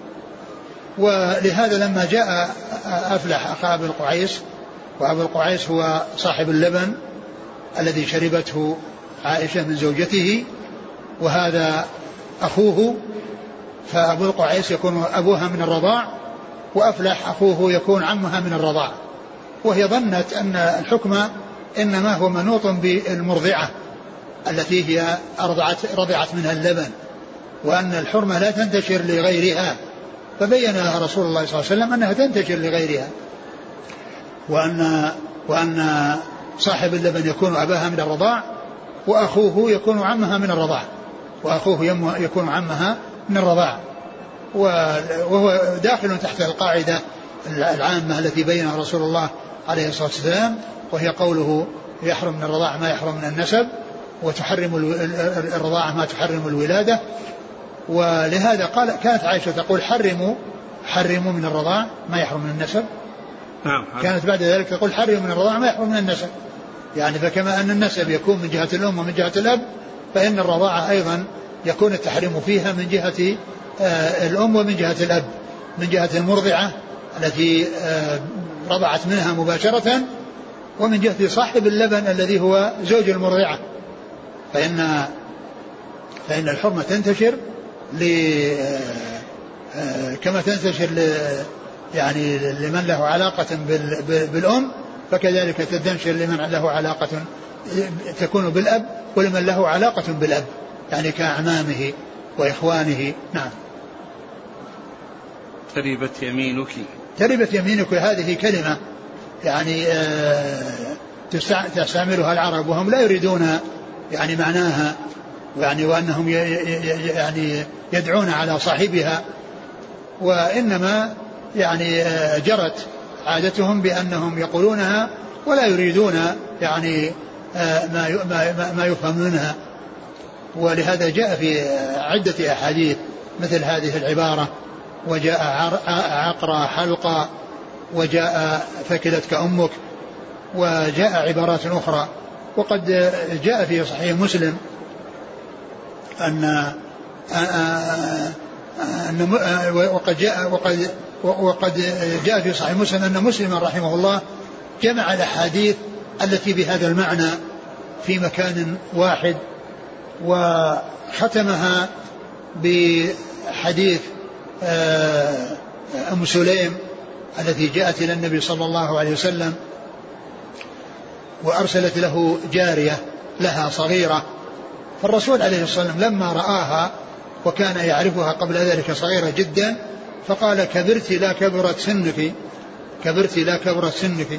ولهذا لما جاء أفلح أخا أبي القعيس وأبو القعيس هو صاحب اللبن الذي شربته عائشة من زوجته وهذا أخوه فأبو القعيس يكون أبوها من الرضاع وأفلح أخوه يكون عمها من الرضاع. وهي ظنت أن الحكم إنما هو منوط بالمرضعة التي هي أرضعت رضعت منها اللبن وأن الحرمة لا تنتشر لغيرها فبين لها رسول الله صلى الله عليه وسلم أنها تنتشر لغيرها وأن, وأن صاحب اللبن يكون أباها من الرضاع وأخوه يكون عمها من الرضاع وأخوه يكون عمها من الرضاع. وهو داخل تحت القاعدة العامة التي بينها رسول الله عليه الصلاة والسلام وهي قوله يحرم من الرضاعة ما يحرم من النسب وتحرم الرضاعة ما تحرم الولادة. ولهذا قال كانت عائشة تقول حرموا حرموا من الرضاعة ما يحرم من النسب. نعم. كانت بعد ذلك تقول حرموا من الرضاعة ما يحرم من النسب يعني فكما أن النسب يكون من جهة الأم ومن جهة الأب فإن الرضاعة أيضا يكون التحريم فيها من جهة الأم ومن جهة الأب من جهة المرضعة التي رضعت منها مباشرة ومن جهة صاحب اللبن الذي هو زوج المرضعة فإن فإن الحرمة تنتشر كما تنتشر يعني لمن له علاقة بالأم فكذلك تنتشر لمن له علاقة تكون بالأب ولمن له علاقة بالأب يعني كأعمامه وإخوانه. نعم. تربت يمينك. تربت يمينك هذه كلمة يعني تستعملها العرب وهم لا يريدون يعني معناها يعني وأنهم يعني يدعون على صاحبها، وإنما يعني جرت عادتهم بأنهم يقولونها ولا يريدون يعني ما ما ما يفهم منها. ولهذا جاء في عدة أحاديث مثل هذه العبارة: وجاء عقرى حلقة، وجاء ثكلتك أمك، وجاء عبارات أخرى. وقد جاء في صحيح مسلم أن وقد جاء وقد وقد جاء في صحيح مسلم أن مسلما رحمه الله جمع الأحاديث التي بهذا المعنى في مكان واحد، وختمها بحديث أم سليم التي جاءت إلى النبي صلى الله عليه وسلم وأرسلت له جارية لها صغيرة، فالرسول عليه الصلاة والسلام لما رآها وكان يعرفها قبل ذلك صغيرة جدا فقال: كبرت لا كبرت سنك، كبرت لا كبرت سنك.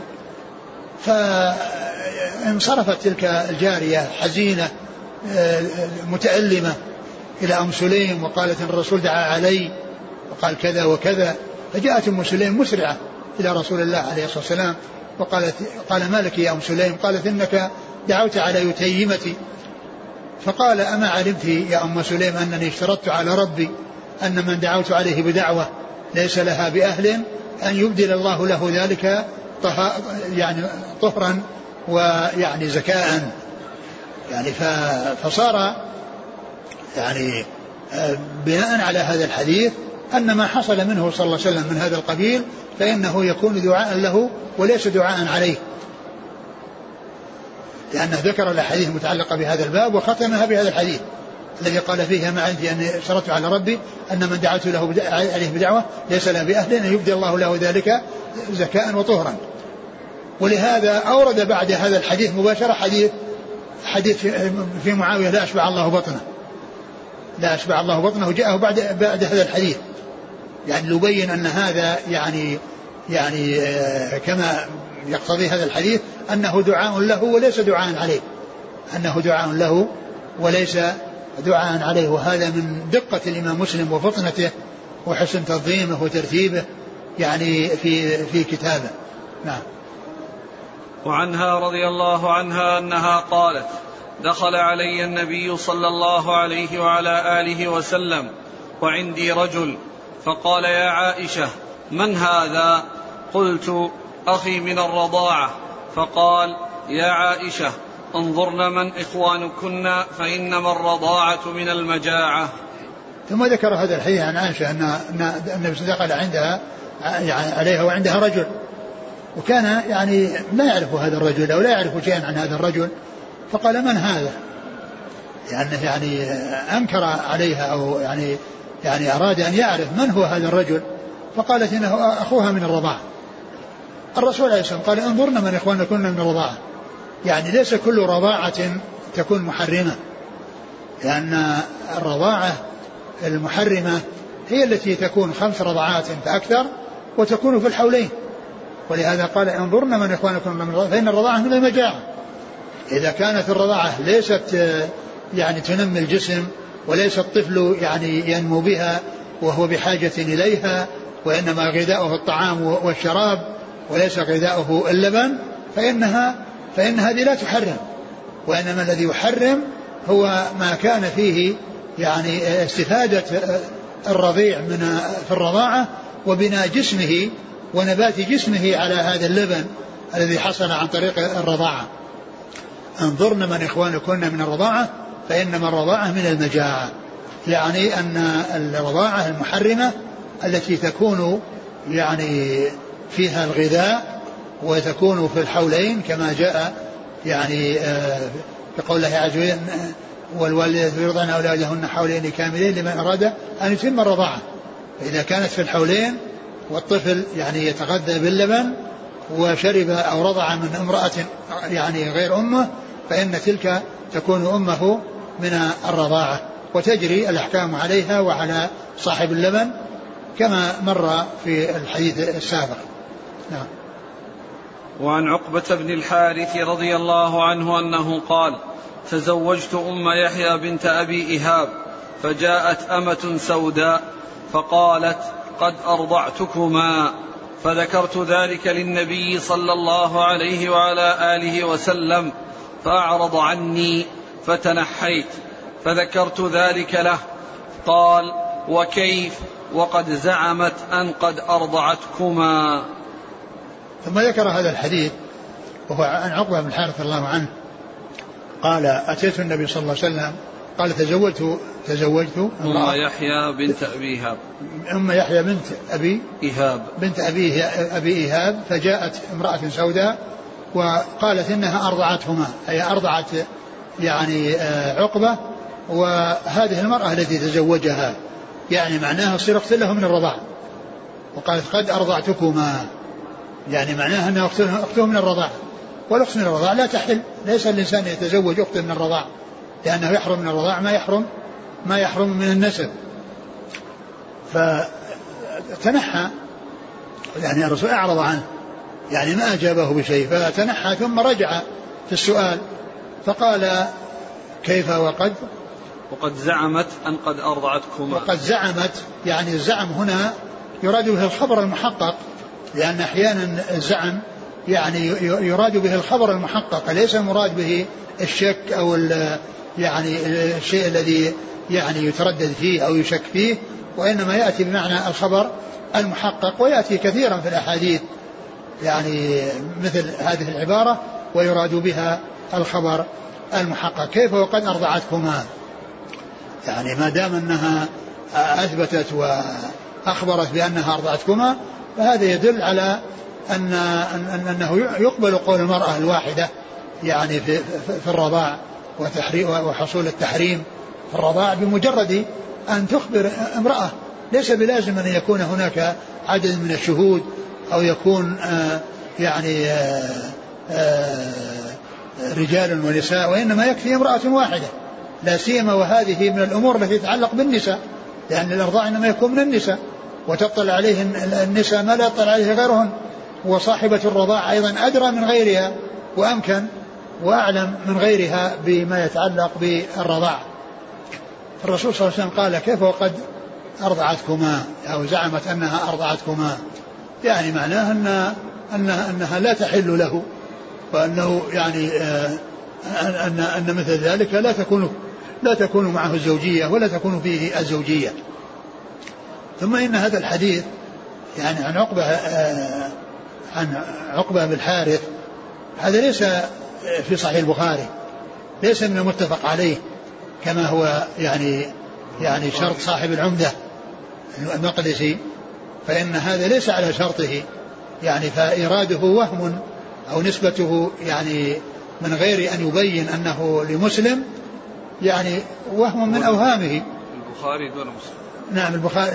فانصرفت تلك الجارية حزينة متألمة إلى أم سليم وقالت إن الرسول دعا علي وقال كذا وكذا. فجاءت أم سليم مسرعة إلى رسول الله عليه الصلاة والسلام وقالت: قال ما لك يا أم سليم؟ قالت: إنك دعوت على يتيمتي. فقال: أما علمت يا أم سليم أنني اشترطت على ربي أن من دعوت عليه بدعوة ليس لها بأهل أن يبدل الله له ذلك يعني طهرا ويعني زكاء. يعني فصار يعني بناء على هذا الحديث أن ما حصل منه صلى الله عليه وسلم من هذا القبيل فإنه يكون دعاء له وليس دعاء عليه، لأنه ذكر الأحاديث المتعلقة بهذا الباب وختمها بهذا الحديث الذي قال فيه: ما عندي أن شرطت على ربي أن من دعوت له عليه بدعوة ليس له بأهل أن يبدي الله له ذلك زكاء وطهرا. ولهذا أورد بعد هذا الحديث مباشرة حديث حديث في معاوية: لا أشبع الله بطنه، لا أشبع الله بطنه، جاءه بعد بعد هذا الحديث، يعني ليبين أن هذا يعني يعني كما يقتضي هذا الحديث أنه دعاء له وليس دعاء عليه، أنه دعاء له وليس دعاء عليه. وهذا من دقة الإمام مسلم وفطنته وحسن تنظيمه وترتيبه يعني في في كتابه. نعم. وعنها رضي الله عنها أنها قالت: دخل علي النبي صلى الله عليه وعلى آله وسلم وعندي رجل فقال: يا عائشة من هذا؟ قلت: أخي من الرضاعة. فقال: يا عائشة انظرن من إخوانكن فإنما الرضاعة من المجاعة. ثم ذكر هذا الحديث عن عائشة أن النبي دخل عندها يعني عليها وعندها رجل، وكان يعني لا يعرف هذا الرجل أو لا يعرف شيئا عن هذا الرجل، فقال: من هذا؟ يعني يعني أنكر عليها أو يعني يعني أراد أن يعرف من هو هذا الرجل، فقالت: إنه أخوها من الرضاعة. الرسول عليه الصلاة والسلام قال: انظرنا من إخوانكن من الرضاعة، يعني ليس كل رضاعة تكون محرمة، لأن الرضاعة المحرمة هي التي تكون خمس رضعات فأكثر وتكون في الحولين. ولهذا قال: انظرنا من إخوانكن من الرضاعة فإن الرضاعة من المجاعة. إذا كانت الرضاعة ليست يعني تنمي الجسم وليس الطفل يعني ينمو بها وهو بحاجة إليها، وإنما غذاؤه الطعام والشراب وليس غذاؤه اللبن، فإنها فإن هذه لا تحرم. وإنما الذي يحرم هو ما كان فيه يعني استفادة الرضيع من في الرضاعة وبناء جسمه ونبات جسمه على هذا اللبن الذي حصل عن طريق الرضاعة. انظرن من إخوانكن من الرضاعة فإنما الرضاعة من المجاعة، يعني أن الرضاعة المحرمة التي تكون يعني فيها الغذاء وتكون في الحولين كما جاء يعني في قول الله عز وجل: والوالدات يرضعن أولادهن حولين كاملين لمن أراد أن يتم الرضاعة. فإذا كانت في الحولين والطفل يعني يتغذى باللبن وشرب أو رضع من امرأة يعني غير أمه فإن تلك تكون أمه من الرضاعة، وتجري الأحكام عليها وعلى صاحب اللبن كما مر في الحديث السابق. نعم. وعن عقبة بن الحارث رضي الله عنه أنه قال: تزوجت أم يحيى بنت أبي إيهاب فجاءت أمة سوداء فقالت: قد أرضعتكما، فذكرت ذلك للنبي صلى الله عليه وعلى آله وسلم فأعرض عني فتنحيت، فذكرت ذلك له قال: وكيف وقد زعمت أن قد أرضعتكما. ثم ذكر هذا الحديث وهو عن عقبة بن الحارث رضي الله عنه قال: أتيت النبي صلى الله عليه وسلم قال: تزوجت تزوجت أم يحيى بنت أبي إيهاب أم يحيى بنت أبي إيهاب بنت أبي أبي إيهاب فجاءت امرأة سوداء وقالت إنها أرضعتهما، أي أرضعت يعني عقبة وهذه المرأة التي تزوجها، يعني معناها صير أخت له من الرضاع، وقالت: قد أرضعتكما، يعني معناها أنها أخته من الرضاع، والأخت من الرضاع لا تحل، ليس الإنسان يتزوج أخته من الرضاع لأنه يحرم من الرضاع ما يحرم ما يحرم من النسب. فتنحى، يعني الرسول أعرض عنه، يعني ما أجابه بشيء، فتنحى ثم رجع في السؤال فقال: كيف وقد وقد زعمت أن قد أرضعتكما. وقد زعمت، يعني الزعم هنا يراد به الخبر المحقق، لأن أحيانا الزعم يعني يراد به الخبر المحقق، ليس المراد به الشك أو يعني الشيء الذي يعني يتردد فيه أو يشك فيه، وإنما يأتي بمعنى الخبر المحقق، ويأتي كثيرا في الأحاديث يعني مثل هذه العبارة ويراد بها الخبر المحقق. كيف وقد أرضعتكما، يعني ما دام أنها أثبتت وأخبرت بأنها أرضعتكما فهذا يدل على أن أنه يقبل قول المرأة الواحدة يعني في, في الرضاع وحصول التحريم في الرضاع بمجرد أن تخبر امرأة، ليس بلازم أن يكون هناك عدد من الشهود أو يكون آه يعني آه آه رجال ونساء، وإنما يكفي امرأة واحدة، لا سيما وهذه من الأمور التي تتعلق بالنساء، لأن الإرضاع إنما يكون من النساء وتطلع عليه النساء ما لا يطلع عليه غيرهن، وصاحبة الرضاع أيضا أدرى من غيرها وأمكن وأعلم من غيرها بما يتعلق بالرضاع. الرسول صلى الله عليه وسلم قال: كيف وقد أرضعتكما، أو زعمت أنها أرضعتكما، يعني معناه أن أنها, أنها لا تحل له، وأنه يعني أن أن مثل ذلك لا تكون لا تكون معه الزوجية ولا تكون فيه الزوجية. ثم إن هذا الحديث يعني عن عقبة عن عقبة بن الحارث هذا ليس في صحيح البخاري، ليس من المتفق عليه كما هو يعني يعني شرط صاحب العمدة المقدسي، فإن هذا ليس على شرطه، يعني فإراده وهم أو نسبته يعني من غير أن يبين أنه لمسلم، يعني وهم من أوهامه. البخاري دون مسلم. نعم البخاري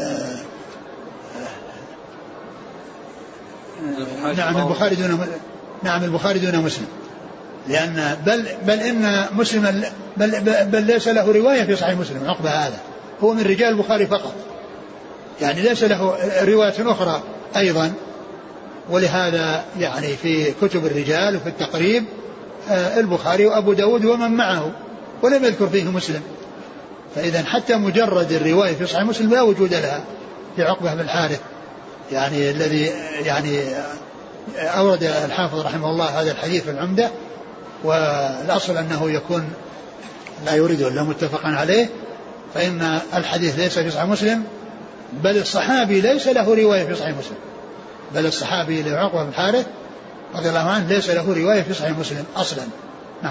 نعم البخاري دون نعم البخاري دون مسلم، لأن بل بل إن مسلم بل, بل, بل ليس له رواية في صحيح مسلم. عقبة هذا هو من رجال البخاري فقط، يعني ليس له رواية أخرى أيضا، ولهذا يعني في كتب الرجال وفي التقريب البخاري وأبو داود ومن معه، ولم يذكر فيه مسلم. فإذا حتى مجرد الرواية في صحيح مسلم لا وجود لها في عقبة بن الحارث، يعني الذي يعني أورد الحافظ رحمه الله هذا الحديث في العمدة، والأصل أنه يكون لا يريد إلا متفقا عليه، فإن الحديث ليس في صحيح مسلم، بل الصحابي ليس له رواية في صحيح مسلم، بل الصحابي لعقبة بن الحارث رضي الله عنه ليس له رواية في صحيح مسلم أصلا. نعم.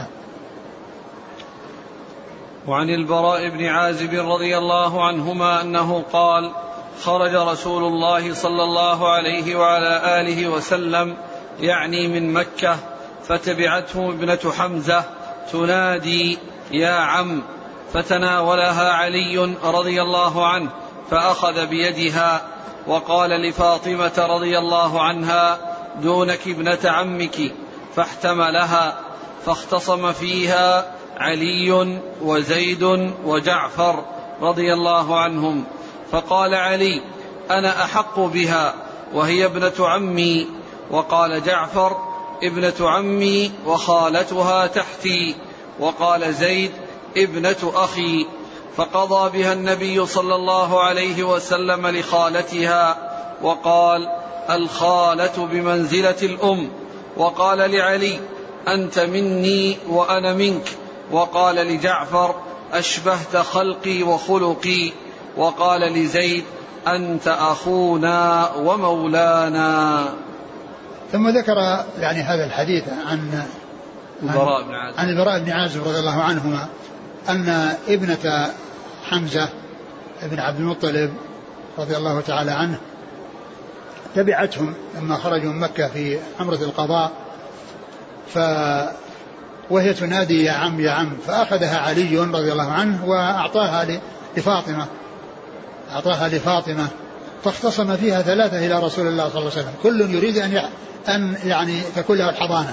وعن البراء بن عازب رضي الله عنهما أنه قال: خرج رسول الله صلى الله عليه وعلى آله وسلم يعني من مكة، فتبعته ابنة حمزة تنادي: يا عم، فتناولها علي رضي الله عنه فأخذ بيدها وقال لفاطمة رضي الله عنها: دونك ابنة عمك، فاحتملها، فاختصم فيها علي وزيد وجعفر رضي الله عنهم، فقال علي: أنا أحق بها وهي ابنة عمي. وقال جعفر ابنة عمي وخالتها تحتي. وقال زيد ابنة أخي. فقضى بها النبي صلى الله عليه وسلم لخالتها وقال الخالة بمنزلة الأم. وقال لعلي أنت مني وأنا منك. وقال لجعفر أشبهت خلقي وخلقي. وقال لزيد أنت أخونا ومولانا. ثم ذكر يعني هذا الحديث عن البراء بن عازب عن البراء بن عازب رضي الله عنهما أن ابنة حمزة ابن عبد المطلب رضي الله تعالى عنه تبعتهم لما خرجوا من مكة في عمرة القضاء، ف وهي تنادي يا عم يا عم، فأخذها علي رضي الله عنه وأعطاها لفاطمة أعطاها لفاطمة فاختصم فيها ثلاثة إلى رسول الله صلى الله عليه وسلم، كل يريد أن أن يعني تكون له الحضانة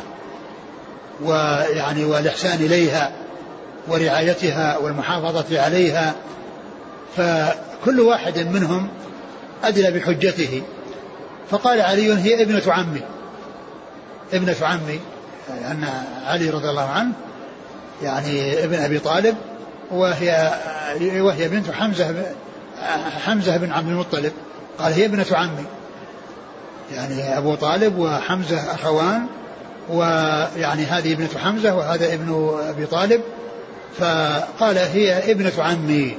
ويعني والإحسان إليها ورعايتها والمحافظة عليها، فكل واحد منهم أدلى بحجته. فقال علي هي ابنة عمي ابنة عمي لأن علي رضي الله عنه يعني ابن أبي طالب، وهي وهي بنت حمزة حمزة بن عبد المطلب، قال هي ابنة عمي، يعني أبو طالب وحمزة أخوان، ويعني هذه ابنة حمزة وهذا ابن أبي طالب، فقال هي ابنة عمي.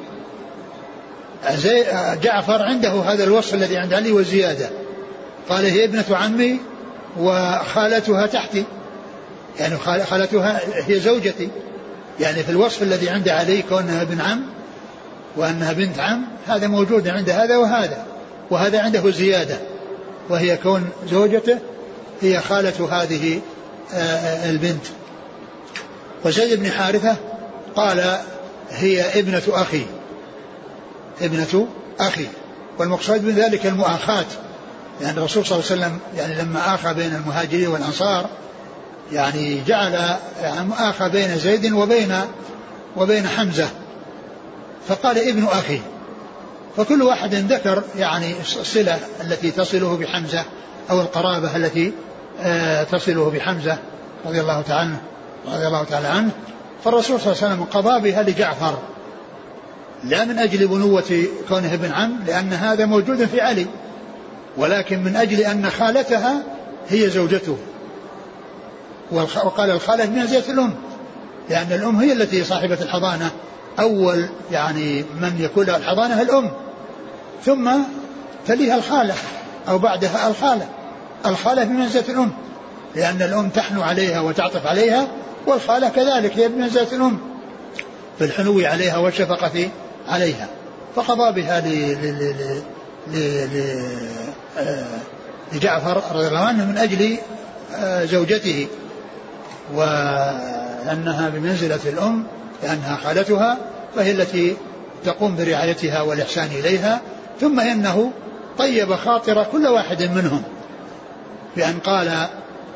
جعفر عنده هذا الوصف الذي عند علي وزيادة، قال هي ابنة عمي وخالتها تحتي، يعني خالتها هي زوجتي، يعني في الوصف الذي عند علي كونها ابن عم وأنها بنت عم هذا موجود عند هذا وهذا، وهذا عنده زيادة وهي كون زوجته هي خالة هذه البنت. وزيد بن حارثة قال هي ابنة أخي ابنة أخي والمقصود من ذلك المؤاخاة، لأن يعني الرسول صلى الله عليه وسلم يعني لما آخى بين المهاجرين والأنصار يعني جعل يعني آخى بين زيد وبين وبين حمزة، فقال ابن أخي، فكل واحد ذكر يعني الصلة التي تصله بحمزة أو القرابة التي تصله بحمزة رضي الله تعالى رضي الله تعالى عنه. فالرسول صلى الله عليه وسلم قضى بها لجعفر لا من أجل بنوة كونه ابن عم لأن هذا موجود في علي، ولكن من أجل أن خالتها هي زوجته، وقال الخالة بمنزلة الأم، لأن الأم هي التي صاحبة الحضانة، أول يعني من يكون لها الحضانة الأم، ثم تليها الخالة أو بعدها الخالة. الخالة بمنزلة الأم لأن الأم تحنو عليها وتعطف عليها، والخالة كذلك هي بمنزلة الأم في الحنو عليها والشفقة عليها. فقضى بها لجعفر رضي الله عنه من أجل زوجته، وأنها بمنزلة الأم لأنها خالتها فهي التي تقوم برعايتها والإحسان إليها. ثم إنه طيب خاطر كل واحد منهم بأن قال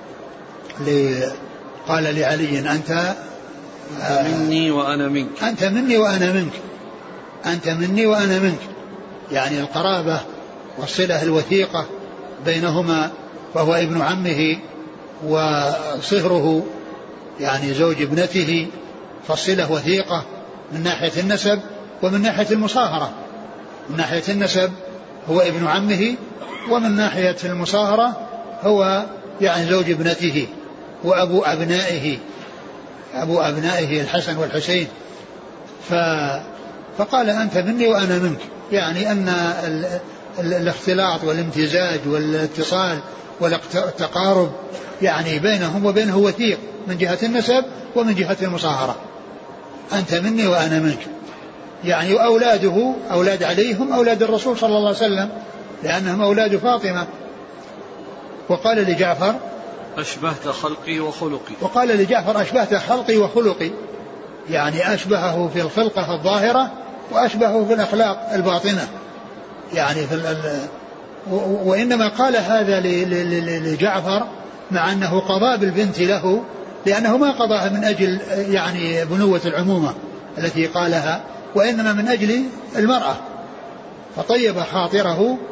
قال لعلي أنت مني وأنا منك أنت مني وأنا منك أنت مني وأنا منك، يعني القرابة والصلة الوثيقة بينهما، فهو ابن عمه وصهره يعني زوج ابنته، فالصلة وثيقة من ناحية النسب ومن ناحية المصاهرة. من ناحية النسب هو ابن عمه، ومن ناحية المصاهرة هو يعني زوج ابنته وأبو أبنائه أبو أبنائه الحسن والحسين. ف فقال أنت مني وأنا منك، يعني أن الاختلاط والامتزاج والاتصال والتقارب يعني بينهم وبينه وثيق من جهة النسب ومن جهة المصاهرة. أنت مني وأنا منك، يعني أولاده أولاد عليهم أولاد الرسول صلى الله عليه وسلم لأنهم أولاد فاطمة. وقال لجعفر أشبهت خلقي وخلقي وقال لجعفر أشبهت خلقي وخلقي، يعني أشبهه في الخلقة الظاهرة وأشبهه في الأخلاق الباطنة، يعني في ال... وإنما قال هذا لجعفر مع أنه قضى بالبنت له، لأنه ما قضاها من أجل يعني بنوة العمومة التي قالها، وإنما من أجل المرأة، فطيب خاطره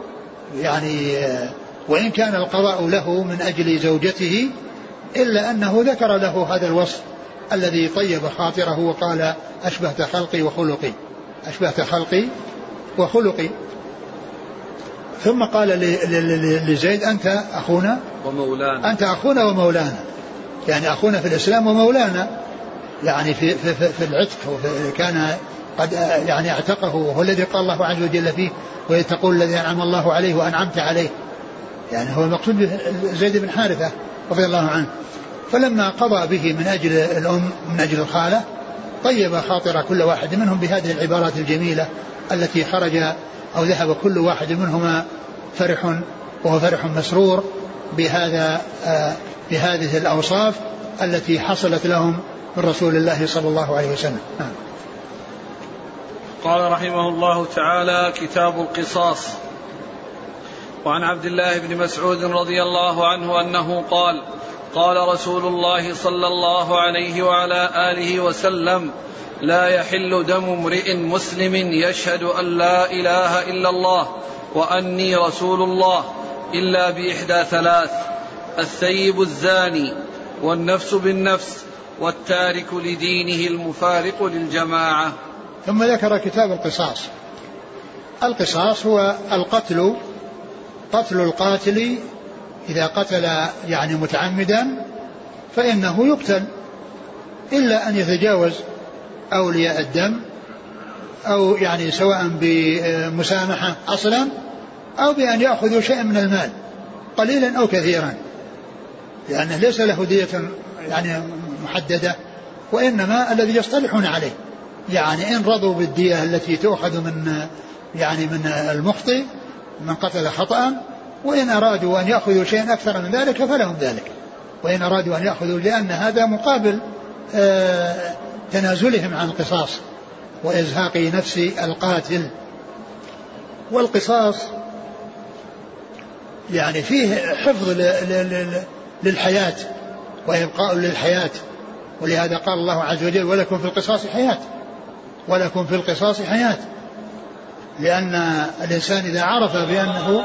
يعني وإن كان القضاء له من أجل زوجته إلا أنه ذكر له هذا الوصف الذي طيب خاطره وقال أشبهت خلقي وخلقي أشبهت خلقي وخلقي. ثم قال لزيد أنت أخونا ومولانا أنت أخونا ومولانا، يعني أخونا في الإسلام ومولانا يعني في, في, في العتق، كان قد يعني اعتقه، وهو الذي قال الله عز وجل فيه ويتقول الذي أنعم الله عليه وأنعمت عليه، يعني هو المقصود زيد بن حارثة رضي الله عنه. فلما قضى به من أجل الأم من أجل الخالة طيب خاطر كل واحد منهم بهذه العبارات الجميلة التي خرج أو ذهب كل واحد منهما فرح وهو فرح مسرور بهذا بهذه الأوصاف التي حصلت لهم من رسول الله صلى الله عليه وسلم. قال رحمه الله تعالى: كتاب القصاص. وعن عبد الله بن مسعود رضي الله عنه أنه قال: قال رسول الله صلى الله عليه وعلى آله وسلم: لا يحل دم امرئ مسلم يشهد أن لا إله إلا الله وأني رسول الله إلا بإحدى ثلاث: الثيب الزاني، والنفس بالنفس، والتارك لدينه المفارق للجماعة. ثم ذكر كتاب القصاص. القصاص هو القتل، قتل القاتل إذا قتل يعني متعمدا فإنه يقتل، إلا أن يتجاوز أولياء الدم، أو يعني سواء بمسامحة أصلا أو بأن يأخذوا شيئا من المال قليلا أو كثيرا، لأنه ليس له دية يعني محددة، وإنما الذي يصطلحون عليه، يعني إن رضوا بالدية التي تؤخذ من يعني من المخطئ من قتل خطأ، وإن أرادوا أن يأخذوا شيئا أكثر من ذلك فلهم ذلك، وإن أرادوا أن يأخذوا، لأن هذا مقابل آه تنازلهم عن القصاص وإزهاق نفس القاتل. والقصاص يعني فيه حفظ للحياة وإبقاء للحياة، ولهذا قال الله عز وجل: ولكم في القصاص حياة، ولكم في القصاص حياة، لأن الإنسان إذا عرف بأنه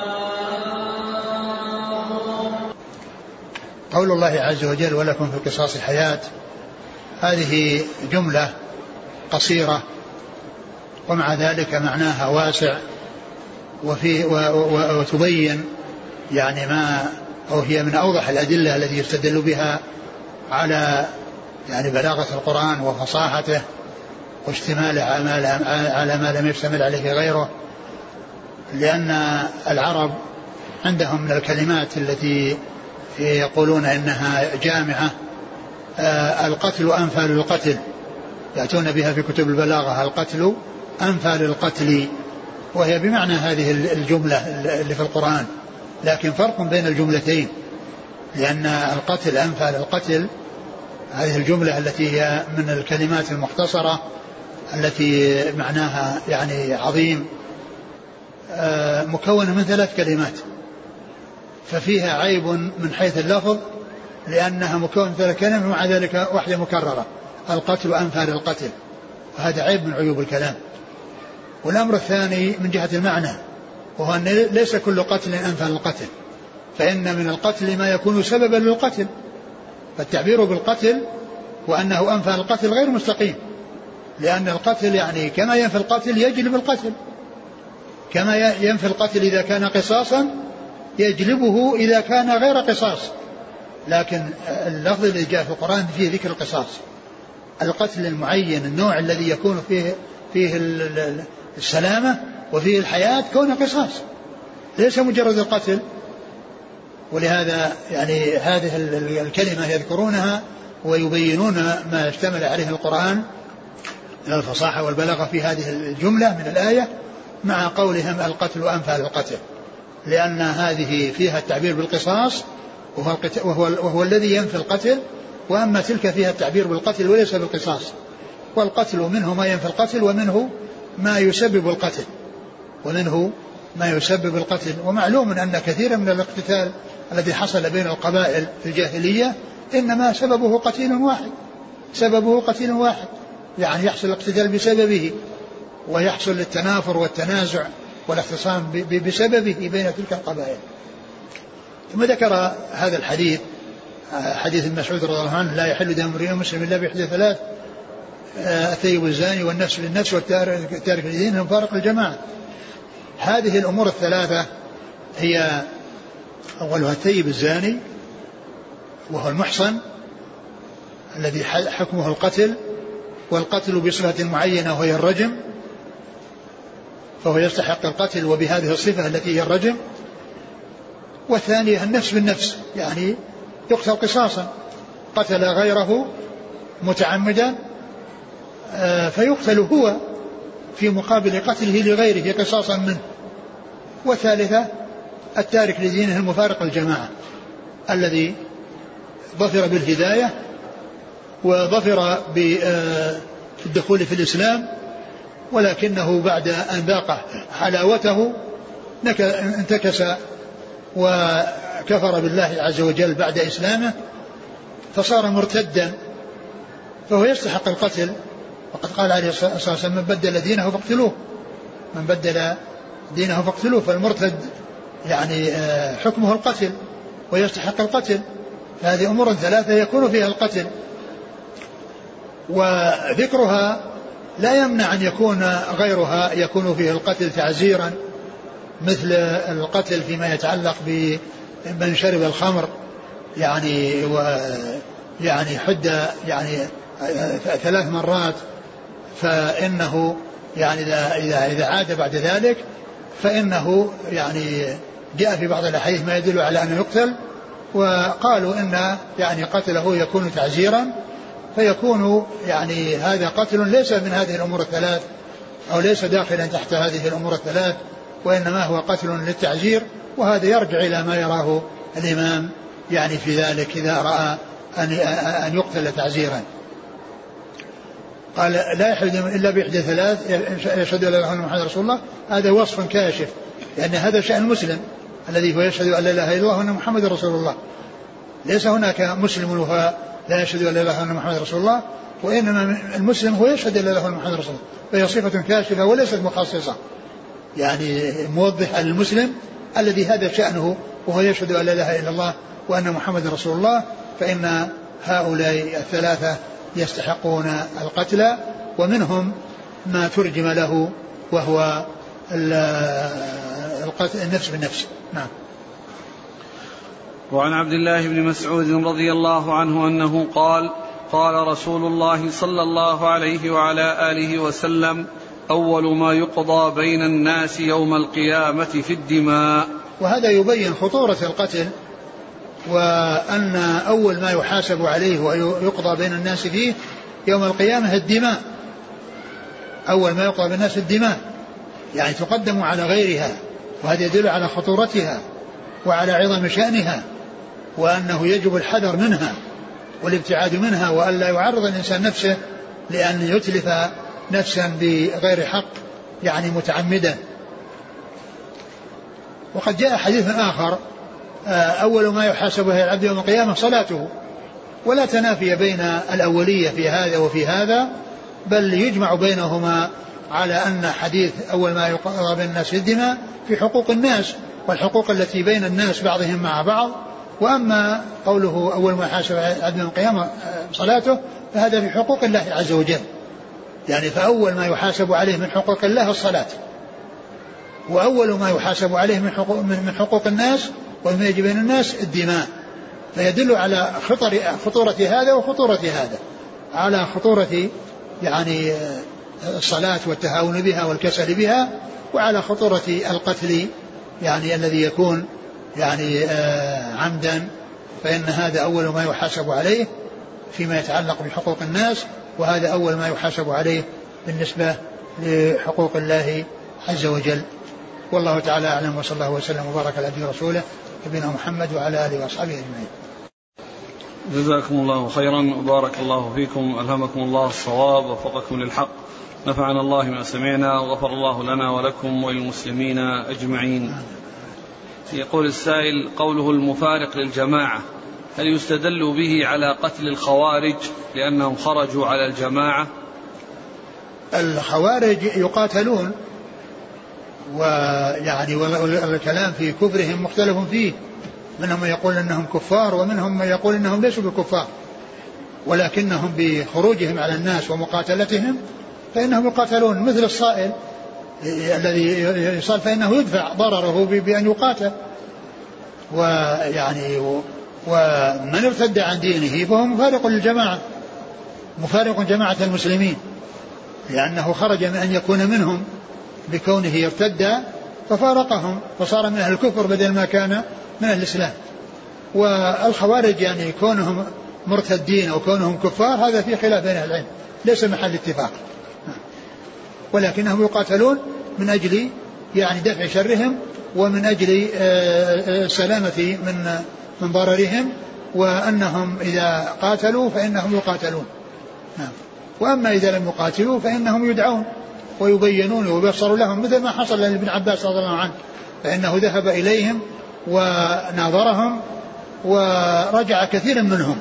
قول الله عز وجل: ولكم في القصاص حياة، هذه جملة قصيرة ومع ذلك معناها واسع، وفي وتبين يعني ما أو هي من أوضح الأدلة التي يستدل بها على يعني بلاغة القرآن وفصاحته واشتماله على ما لم يشتمل عليه غيره. لأن العرب عندهم من الكلمات التي يقولون إنها جامعة القتل أنفى للقتل، يأتون بها في كتب البلاغة: القتل أنفى للقتل، وهي بمعنى هذه الجملة اللي في القرآن، لكن فرق بين الجملتين، لأن القتل أنفى للقتل هذه الجملة التي هي من الكلمات المختصرة التي معناها يعني عظيم، مكونة من ثلاث كلمات، ففيها عيب من حيث اللفظ لأنها مكونة من ثلاث كلمات ومع ذلك واحدة مكررة: القتل أنفى للقتل، وهذا عيب من عيوب الكلام. والأمر الثاني من جهة المعنى، وهو أن ليس كل قتل أنفى للقتل، فإن من القتل ما يكون سببا للقتل، فالتعبير بالقتل وأنه أنفى للقتل غير مستقيم، لأن القتل يعني كما ينفي القتل يجلب القتل، كما ينفي القتل إذا كان قصاصا يجلبه إذا كان غير قصاص، لكن اللفظ الذي جاء في القرآن فيه ذكر القصاص، القتل المعين النوع الذي يكون فيه فيه السلامة وفيه الحياة كونه قصاص، ليس مجرد القتل. ولهذا يعني هذه الكلمة يذكرونها ويبينون ما اشتمل عليه القرآن من الفصاحة والبلاغة في هذه الجملة من الآية، مع قولهم: القتل أنفى للقتل، لأن هذه فيها التعبير بالقصاص وهو, وهو, وهو الذي ينفي القتل، وأما تلك فيها التعبير بالقتل وليس بالقصاص. والقتل منه ما ينفي القتل ومنه ما يسبب القتل ومنه ما يسبب القتل. ومعلوم أن كثيرا من الاقتتال الذي حصل بين القبائل في الجاهلية إنما سببه قتيل واحد، سببه قتيل واحد، يعني يحصل الاقتتال بسببه، ويحصل التنافر والتنازع والاختصام بسببه بين تلك القبائل. ثم ذكر هذا الحديث، حديث ابن مسعود رضي الله عنه: لا يحل دم امرئ مسلم الا باحدى ثلاث: الثيب الزاني والنفس بالنفس والتارك لدينه المفارق للجماعه. هذه الامور الثلاثه هي: اولها الثيب الزاني وهو المحصن الذي حكمه القتل، والقتل بصفة معينة وهي الرجم، فهو يستحق القتل وبهذه الصفة التي هي الرجم. والثانية النفس بالنفس، يعني يقتل قصاصا، قتل غيره متعمدا فيقتل هو في مقابل قتله لغيره قصاصا منه. والثالثة التارك لدينه المفارق للجماعة الذي ظفر بالهداية وظفر بالدخول في الإسلام، ولكنه بعد أن ذاق حلاوته انتكس وكفر بالله عز وجل بعد إسلامه فصار مرتدا، فهو يستحق القتل. وقد قال عليه الصلاة والسلام: من بدل دينه فاقتلوه، من بدل دينه فاقتلوه. فالمرتد يعني حكمه القتل ويستحق القتل. هذه أمور ثلاثة يكون فيها القتل، وذكرها لا يمنع أن يكون غيرها يكون فيه القتل تعزيرا، مثل القتل فيما يتعلق بمن شرب الخمر، يعني و يعني حد يعني ثلاث مرات، فإنه يعني إذا إذا إذا عاد بعد ذلك فإنه يعني جاء في بعض الأحاديث ما يدل على أنه يقتل. وقالوا إن يعني قتله يكون تعزيرا، فيكون يعني هذا قتل ليس من هذه الأمور الثلاث أو ليس داخلا تحت هذه الأمور الثلاث، وإنما هو قتل للتعزير. وهذا يرجع إلى ما يراه الإمام يعني في ذلك إذا رأى أن يقتل تعزيرا. قال: لا يحل دم إلا بإحدى ثلاث: يشهد أن لا إله إلا الله محمد رسول الله. هذا وصف كاشف، لأن هذا شأن المسلم الذي هو يشهد أن لا إله إلا الله وأن محمد رسول الله. ليس هناك مسلم وهو لا يشهد أن لا إله إلا الله محمد رسول الله، وإنما المسلم هو يشهد أن لا إله إلا الله محمد رسول الله، فهي صفة كاشفة وليست مخصصة، يعني موضح المسلم الذي هذا شأنه وهو يشهد أن لا إله إلا الله وأن محمد رسول الله. فإن هؤلاء الثلاثة يستحقون القتل، ومنهم ما ترجم له وهو القتل النفس بالنفس. نعم. وعن عبد الله بن مسعود رضي الله عنه أنه قال: قال رسول الله صلى الله عليه وعلى آله وسلم: أول ما يقضى بين الناس يوم القيامة في الدماء. وهذا يبين خطورة القتل، وأن أول ما يحاسب عليه ويقضى بين الناس فيه يوم القيامة الدماء. أول ما يقضى بين الناس الدماء، يعني تقدم على غيرها، وهذا يدل على خطورتها وعلى عظم شأنها، وأنه يجب الحذر منها والابتعاد منها، وألا يعرض الإنسان نفسه لأن يتلف نفسا بغير حق يعني متعمدا. وقد جاء حديث آخر: أول ما يحاسب به العبد يوم القيامة صلاته. ولا تنافي بين الأولية في هذا وفي هذا، بل يجمع بينهما على أن حديث أول ما يقضى بين الناس الدماء في حقوق الناس والحقوق التي بين الناس بعضهم مع بعض. وأما قوله أول ما يحاسب العبد يوم القيامة صلاته فهذا في حقوق الله عز وجل، يعني فأول ما يحاسب عليه من حقوق الله الصلاة، وأول ما يحاسب عليه من حقوق, من حقوق الناس وما يجب بين الناس الدماء. فيدل على خطر خطورة هذا وخطورة هذا، على خطورة يعني الصلاة والتهاون بها والكسل بها، وعلى خطورة القتل يعني الذي يكون يعني عمدا، فإن هذا أول ما يحاسب عليه فيما يتعلق بحقوق الناس، وهذا أول ما يحاسب عليه بالنسبة لحقوق الله عز وجل. والله تعالى أعلم، وصلى الله وسلم وبارك على عبده ورسوله نبينا محمد وعلى آله وأصحابه أجمعين. جزاكم الله خيرا وبارك الله فيكم، ألهمكم الله الصواب ووفقكم للحق، نفعنا الله ما سمعنا وغفر الله لنا ولكم وللمسلمين أجمعين. يقول السائل: قوله المفارق للجماعة هل يستدل به على قتل الخوارج لأنهم خرجوا على الجماعة؟ الخوارج يقاتلون ويعني والكلام في كفرهم مختلف فيه، منهم من يقول أنهم كفار ومنهم من يقول أنهم ليسوا بكفار، ولكنهم بخروجهم على الناس ومقاتلتهم فإنهم يقاتلون، مثل الصائل الذي يصال فإنه يدفع ضرره بأن يقاتل. ويعني ومن ارتد عن دينه فهو مفارق للجماعة، مفارق جماعة المسلمين، لأنه خرج من أن يكون منهم بكونه ارتد ففارقهم فصار من أهل الكفر بدل ما كان من أهل الإسلام. والخوارج يعني كونهم مرتدين أو كونهم كفار هذا في خلاف بين أهل العلم، ليس محل اتفاق، ولكنهم يقاتلون من أجل يعني دفع شرهم ومن أجل السلامة من من ضررهم، وأنهم إذا قاتلوا فإنهم يقاتلون. وأما إذا لم يقاتلوا فإنهم يدعون ويبينون ويبصروا لهم، مثل ما حصل لابن عباس رضي الله عنه، فإنه ذهب إليهم وناظرهم ورجع كثير منهم.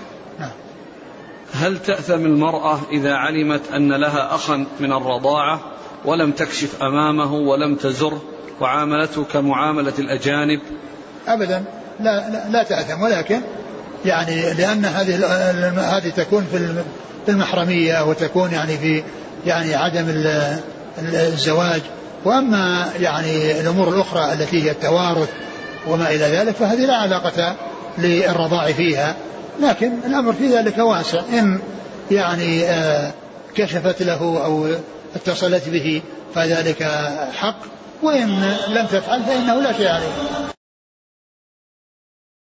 هل تأثم المرأة إذا علمت أن لها أخا من الرضاعة ولم تكشف أمامه ولم تزره وعاملته كمعاملة الأجانب؟ أبدا لا, لا, لا تأثم، ولكن يعني لأن هذه هذه تكون في المحرمية وتكون يعني في يعني عدم الزواج. وأما يعني الأمور الأخرى التي هي التوارث وما إلى ذلك فهذه لا علاقة للرضاع فيها، لكن الأمر في ذلك واسع، إن يعني كشفت له أو اتصلت به فذلك حق، وإن لم تفعل فإنه لا شيء عليه.